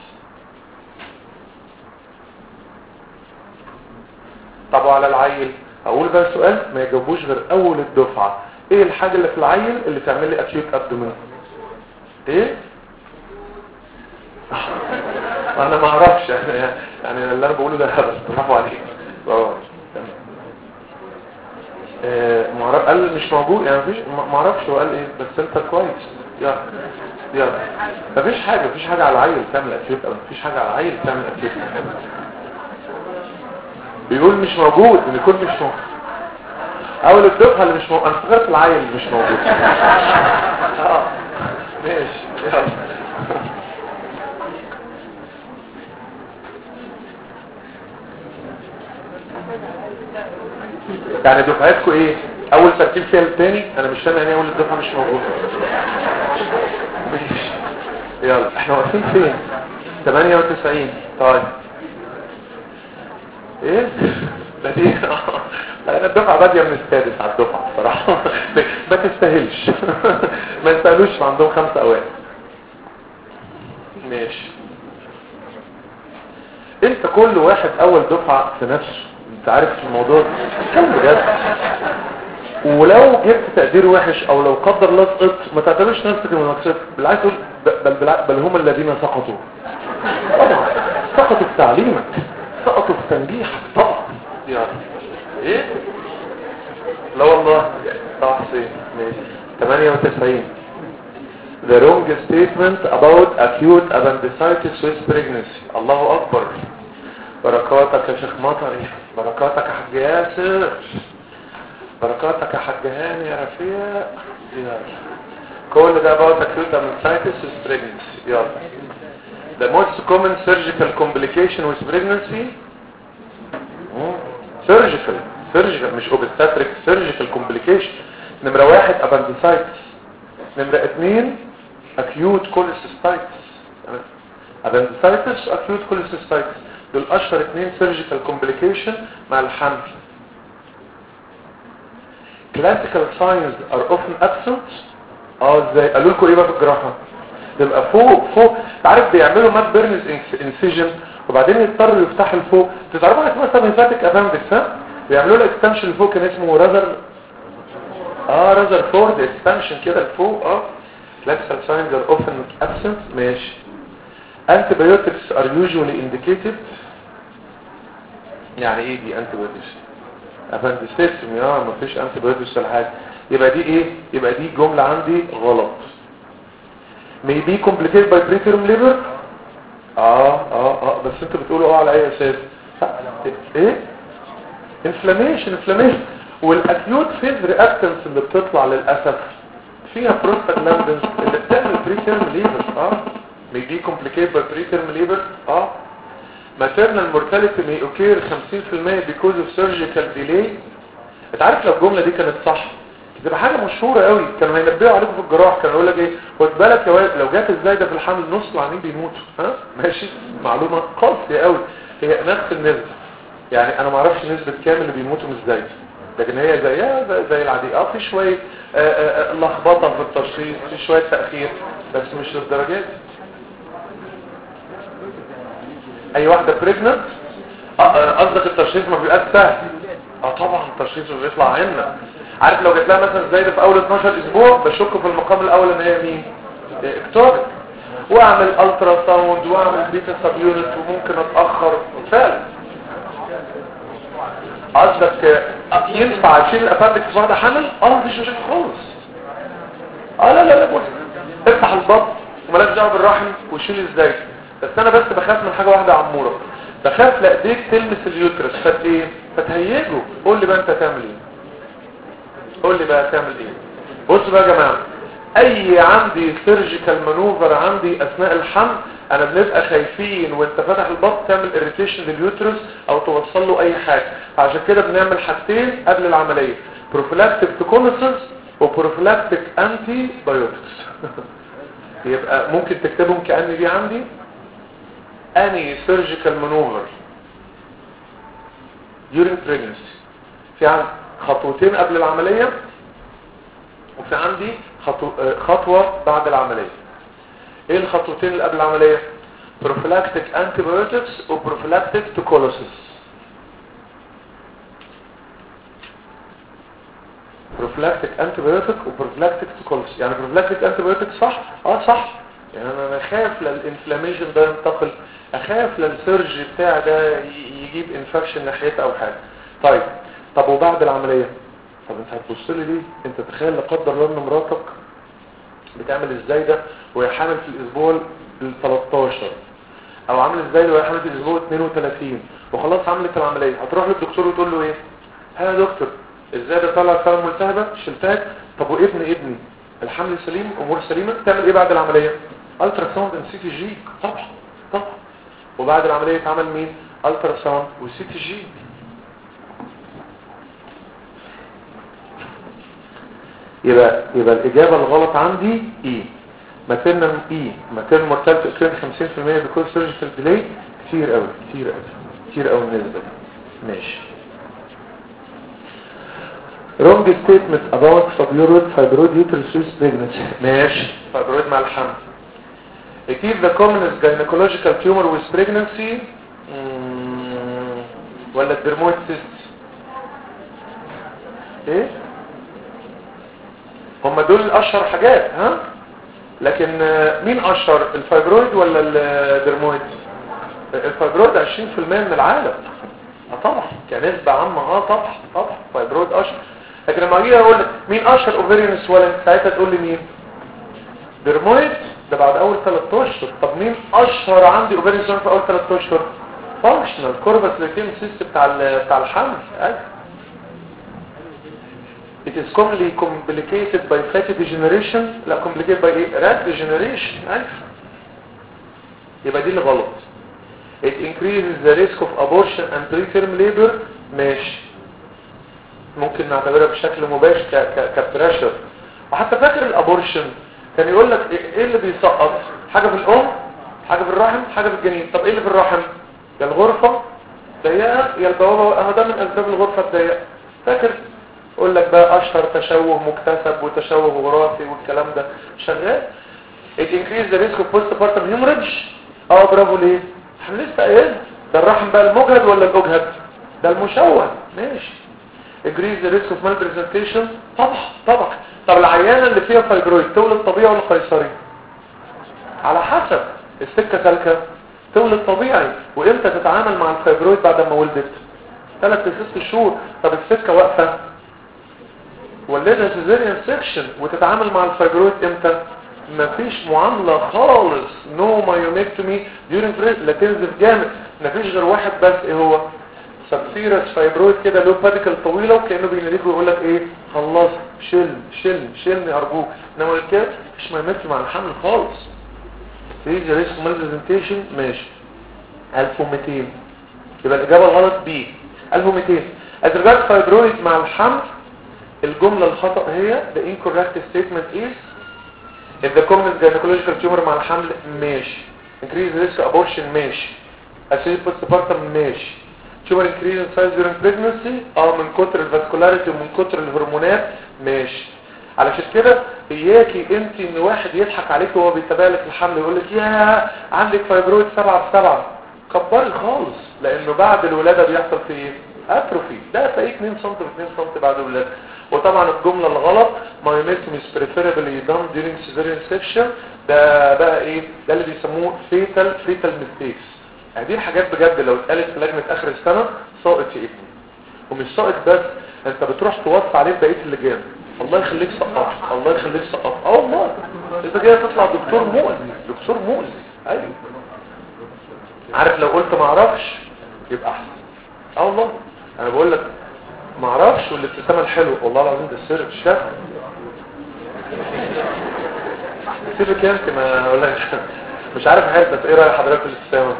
طب وعلى العيل اقول بقى سؤال ما يجاوبوش غير اول الدفعه. ايه الحاجه اللي في العيل اللي تعمل لي اكيوت ابدومين؟ ايه؟ انا ما اعرفش يعني يعني اللي انا بقوله ده هبل. برافو عليك. برافو عليك. آه ما اعرف قال مش موجود يعني مفيش ما اعرفش هو قال ايه بس انت كويس. يلا يلا مفيش حاجة مفيش حاجة على العيل تعمل اكيوت او مفيش حاجة على العيل تعمل اكيوت. بيقول مش موجود ان يكون مش موجود. اول الدفعة اللي مش موجود انا افتكرت العيل اللي مش موجود. اه ماشي يلا. يعني دفعتكم ايه؟ اول ترتيب فيها الثاني؟ انا مش فاهم يعني اول الدفعه مش موجوده. ماشي يلا احنا واقفين فين؟ ثمانية وتسعين. طيب ايه ده ايه؟ انا الدفعه باديه من السادس على الدفعه بصراحه. ما تستاهلش. ما يستاهلوش عندهم خمسه اوائل. ماشي انت كل واحد اول دفعه في نفسه انت عارف الموضوع كم بجد. ولو جبت تقدير وحش او لو قدر الله سقطت ما تعتبرش نفسك المناقصات بالعكس تقول بل, بل, بل هم الذين سقطوا. طبعا سقطوا في تعليمك سقطوا في تنجيحك طبعا. يعني ايه لا والله صح حسين. ماشي ثمانية وتسعين. The wrong statement about acute appendicitis with pregnancy. الله اكبر. بركاتك يا شيخ مطري بركاتك يا حاج ياسر بركاتك يا حاج هاني يا رفيق. يلا كل ده about acute appendicitis with pregnancy. يلا the most common surgical complication with pregnancy. surgical surgical مش obstetric surgical complication. نمرة واحد appendicitis. نمرة اثنين acute cholecystitis. appendicitis acute cholecystitis دول اشهر اثنين surgical complication مع الحمل. classical signs are often absent. اه ازاي قالوا لكم ايه بقى في الجراحه؟ تبقى فوق فوق تعرف بيعملوا مات بيرنز انسيجن وبعدين يضطروا يفتحوا لفوق. تعرفوا حاجه اسمها سيمفاتيك اباندكس ها؟ بيعملوا له اكستنشن لفوق كان اسمه رازر اه رازر فورد اكستنشن كده لفوق. اه classical signs are often absent. ماشي antibiotics are usually indicated. يعني ايه دي antibiotics؟ appendicitis اه مفيش antibiotics ولا حاجه. يبقى دي ايه؟ يبقى دي جمله عندي غلط. may be complicated by preterm labor. اه اه اه بس انتوا بتقولوا اه على اي اساس؟ ايه inflammation inflammation والاكيوت فيز رياكتنس اللي بتطلع للاسف فيها بروستاجلاندينز اللي بتعمل بريتيرم ليبر. اه may be complicated by preterm labor. اه maternal mortality may occur خمسين في المية because of surgical delay. انت عارف لو الجمله دي كانت صح تبقى حاجه مشهوره قوي كانوا هينبهوا عليكم في الجراح كانوا يقول لك ايه خد بالك يا واد لو جات الزايده في الحمل نص العيانين بيموتوا. ها ماشي معلومه قاسيه قوي. هي نفس النسبه يعني انا ما اعرفش نسبه كام اللي بيموتوا من الزايده لكن هي زيها زي, زي العادي. اه في شويه لخبطه في التشخيص في شويه تاخير بس مش للدرجه دي. اي واحده بريجننت قصدك التشخيص ما بيبقاش سهل. اه طبعا التشخيص بيطلع عنا. عارف لو جت لها مثلا زايده في اول اتناشر اسبوع بشك في المقام الاول ان هي مين اكتوبر واعمل الترا ساوند واعمل بيتا سب يونت وممكن اتاخر فعلا. قصدك ينفع اشيل الاباندكس في واحده حمل؟ اه مفيش مشاكل خالص. اه لا لا لا بص افتح البطن ومالكش دعوه بالرحم وشيل ازاي. بس انا بس بخاف من حاجه واحده يا عموره بخاف لا ايديك تلمس اليوترس فت ايه فتهيجه. قول لي بقى انت تعمل ايه؟ قول لي بقى تعمل ايه؟ بص بقى يا جماعه اي عندي سيرجيكال مانوفر عندي اثناء الحمل انا بنبقى خايفين وانت فاتح البطن تعمل اريتيشن لليوترس او توصل له اي حاجه. عشان كده بنعمل حاجتين قبل العمليه بروفيلاكتيك توكونيسيس وبروفيلاكتيك انتي بايوتكس. يبقى ممكن تكتبهم كأن دي عندي اني سيرجيكال مانوفر during pregnancy. في عندي خطوتين قبل العملية وفي عندي خطو... خطوة بعد العملية. ايه الخطوتين اللي قبل العملية؟ prophylactic antibiotics و prophylactic tuberculosis. prophylactic antibiotic و prophylactic tuberculosis. يعني prophylactic antibiotic صح؟ اه صح. يعني انا خايف للانفلاميشن ده ينتقل اخاف للسيرج بتاع ده يجيب انفكشن ناحيته او حاجة. طيب طب وبعد العملية؟ طب انت هتبص لي ليه؟ انت تخيل لا قدر الله ان مراتك بتعمل ازاي ده وهي حامل في الاسبوع ال ثلاثتاشر، او عامل ازاي وهي حامل في الاسبوع اتنين وتلاتين وخلاص عملت العمليه، هتروح للدكتور وتقول له ايه؟ ها يا دكتور ازاي ده طلع فعلا ملتهبه شلتها؟ طب وابن ابني الحمل سليم امور سليمه، تعمل ايه بعد العمليه؟ الترا ساوند اند سي تي جي. طبعا طبعا. وبعد العمليه يتعمل مين؟ الترا ساوند وسي تي جي. يبقى يبقى الاجابه الغلط عندي ايه؟ ماتيرنال ايه ماتيرنال مورتاليتي خمسين في المية بيكون سيرجيكال ديلي. كتير قوي كتير قوي كتير قوي النسبه دي. ماشي. wrong statement about fibroid fibroid uterus pregnancy. ماشي. fibroid مع الحمل. It is the commonest gynecological tumor with pregnancy. مم. ولا الدرمويد cyst؟ ايه؟ هم دول الاشهر حاجات ها؟ لكن مين اشهر الفايبرويد ولا الدرمويد؟ الفايبرويد عشرين في المية من العالم. اه طبعا كنسبة عامة اه طبعا طبعا فايبرويد اشهر. لكن لما اجي اقول مين اشهر اوفيريان سوالنج ساعتها تقول لي مين؟ درمويد ده بعد اول ثلاثة اشهر. طب مين اشهر عندي اوفيريان سوالنج في اول ثلاثة اشهر؟ فانكشنال كوربس لوتيم سيست بتاع بتاع الحمل. ايوه. It is commonly complicated by fatty degeneration. لا complicated by ايه؟ rat degeneration. ايوه. يبقى دي اللي غلط. It increases the risk of abortion and preterm labor. ماشي. ممكن نعتبرها بشكل مباشر كبريشر. وحتى فاكر الابورشن كان يقول لك ايه اللي بيسقط؟ حاجه في الام، حاجه في الرحم، حاجه في الجنين. طب ايه اللي في الرحم؟ يا الغرفه ضيقه يا البوابه. اهو ده من اسباب الغرفه الضيقه. فاكر؟ يقول لك بقى اشهر تشوه مكتسب وتشوه وراثي والكلام ده شغال. It increases the risk of postpartum hemorrhage. اه برافو. ليه؟ احنا لسه قايل ده الرحم بقى المجهد ولا الاجهد؟ ده المشوه. ماشي. increase the risk of malpresentation. طبعا طبعا. طب العيانه اللي فيها فايبرويد تولد طبيعي ولا قيصري؟ على حسب. السكه سالكه تولد طبيعي. وامتى تتعامل مع الفايبرويد بعد ما ولدت؟ ثلاث لست شهور. طب السكه واقفه ولدها سيزيريان سيكشن وتتعامل مع الفايبرويد امتى؟ مفيش معامله خالص. نو مايونكتومي ديورنج بريد. لا تنزف جامد. مفيش غير واحد بس. ايه هو؟ سبسيرس فايبرويد كده له باديكل طويله وكانه بيناديك ويقول لك ايه؟ خلص شيل شيل شيلني ارجوك. انما الكات مش مايونكتومي مع الحمل خالص. تيجي ريسك مالبريزنتيشن. ماشي. ألف ومئتين. يبقى الاجابه الغلط بي. ألف ومئتين. ادرجات فايبرويد مع الحمل. الجملة الخطأ هي the incorrect statement is if the common gynecological tumor مع الحمل. ماشي. increase risk abortion. ماشي. acute postpartum. ماشي. tumor increase in size during pregnancy. اه من كتر الفاسكولاريتي ومن كتر الهرمونات. ماشي. علشان كده اياكي انت ان واحد يضحك عليك وهو بيتابع لك الحمل يقول لك يا عندك فايبرويد سبعة في سبعة. كبري خالص لانه بعد الولادة بيحصل في ايه؟ اتروفي. ده هتلاقيه اتنين سم في اتنين سم بعد الولادة. وطبعا الجملة الغلط myomectomy is preferably done during cesarean section. ده بقى ايه؟ ده اللي بيسموه fatal fatal mistakes. يعني دي الحاجات بجد لو اتقالت في لجنة اخر السنة ساقط في ابني. ومش ساقط بس، انت بتروح توصي عليه بقية اللجان. الله يخليك سقط، الله يخليك سقط. اه والله انت جاي تطلع دكتور مؤذي، دكتور مؤذي. ايوه. عارف لو قلت ما اعرفش يبقى احسن. اه والله انا بقول لك ما اعرفش والابتسامه الحلوه والله العظيم ده السر الشاف. سيبك انت ما اقول لك مش عارف حاجه. بس ايه راي حضرتك في الابتسامه؟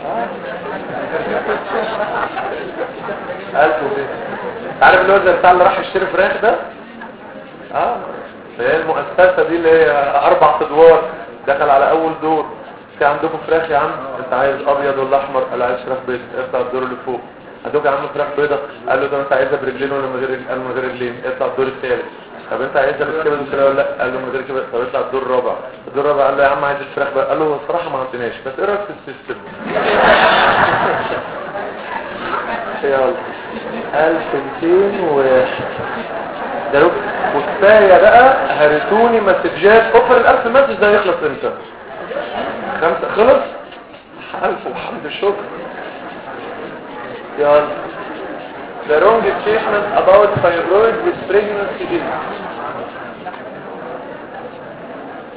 ألف وبيه. عارف اللي هو زي بتاع اللي راح يشتري فراخ ده؟ اه هي المؤسسه دي اللي هي اربع ادوار دخل على اول دور. في عندكم فراخ يا عم؟ انت عايز ابيض ولا احمر؟ قال عايز فراخ بيض. اطلع الدور اللي فوق. عندك يا عم فراخ بيضه؟ قال له ده انت عايزها برجلين ولا من غير؟ قال من غير رجلين. اطلع الدور الثالث. طب انت عايزها بالكبد وكده ولا لا؟ قال له من غير كبد. طب اطلع الدور الرابع. الدور الرابع قال له يا عم عايز الفراخ بقى. قال له الصراحه ما عندناش بس ايه رايك في السيستم؟ يلا ألف ومئتين و ده وكفايه بقى هرتوني مسجات. اوفر الألف مسج ده يخلص امتى؟ خمسة خلص. ألف وحمد الشكر. يلا the wrong statement about fibroid with pregnancy is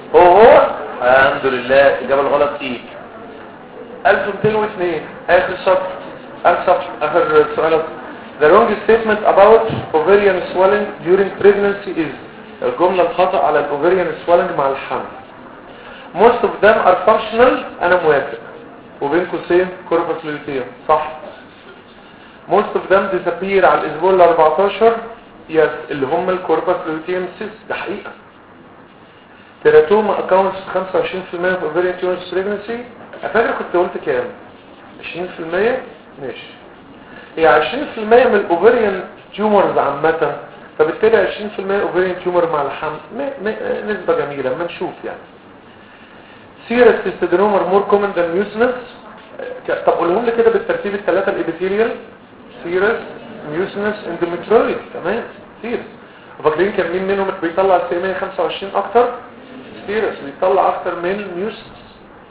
هو هو الحمد لله. اجابه الغلط ايه؟ ألف ومئتين واثنين اخر سطر، اخر سطر اخر سؤال. The wrong statement about ovarian swelling during pregnancy is. الجمله الخطا على الاوفريان swelling مع الحمل. Most of them are functional. انا موافق. وبين قوسين corpus luteum صح. Most of them disappear على الاسبوع ال أربعتاشر. يس اللي هم الكوربس luteum cysts. ده حقيقه. تيراتوما accounts خمسة وعشرين بالمية في ovarian tumor pregnancy. افاكر كنت قلت كام؟ عشرين بالمية. ماشي. هي عشرين بالمية من الاوفريان تيومرز عامه، فبالتالي عشرين بالمية اوفريان تيومر مع الحمل نسبه جميله. ما نشوف يعني. سيرس تستدينومر مور كومن ذان ميوسنس. طب قولهم لي كده بالترتيب الثلاثه الابيثيليال. سيرس، ميوسنس، اندوميتريويد. تمام. سيرس. وفاكرين كان مين منهم اللي بيطلع سي مية وخمسة وعشرين اكتر؟ سيرس بيطلع اكتر من ميوسنس.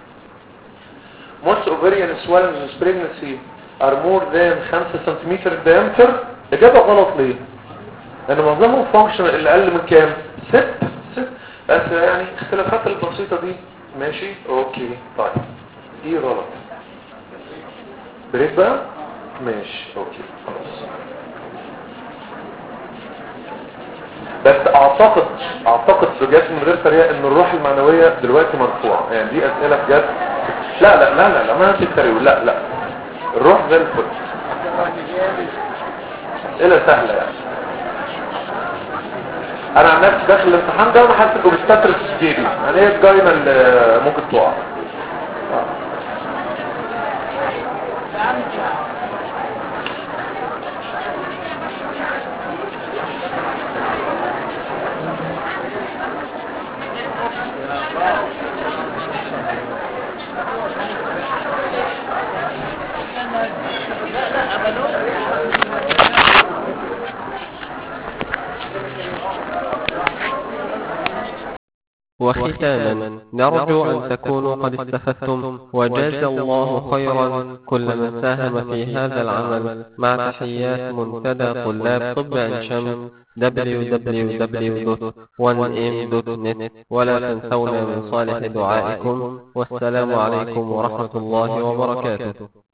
Most ovarian swelling in pregnancy are more than خمسة سنتيمتر diameter. اجابه غلط ليه؟ لان معظمهم فانكشنال اللي اقل من كام؟ ست. ست بس يعني اختلافات البسيطه دي. ماشي اوكي. طيب دي غلط. بريك بقى. ماشي اوكي خلاص. بس اعتقد اعتقد بجد من غير تريقه ان الروح المعنويه دلوقتي مرفوعه. يعني دي اسئله بجد. لا لا لا لا, لا ما تتريقوا. لا لا الروح زي الفل. اسئله سهله يعني. انا عن نفسي داخل الامتحان ده وانا حاسس باستاترس في جيبي. يعني هي الجايمه اللي ممكن تقع. وختاما نرجو أن تكونوا قد استفدتم وجزى الله خيرا كل من ساهم في هذا العمل مع تحيات منتدى طلاب طب عين شمس دبليو دبليو دبليو دوت وان ام دوت نت. ولا تنسونا من صالح دعائكم. والسلام عليكم ورحمة الله وبركاته.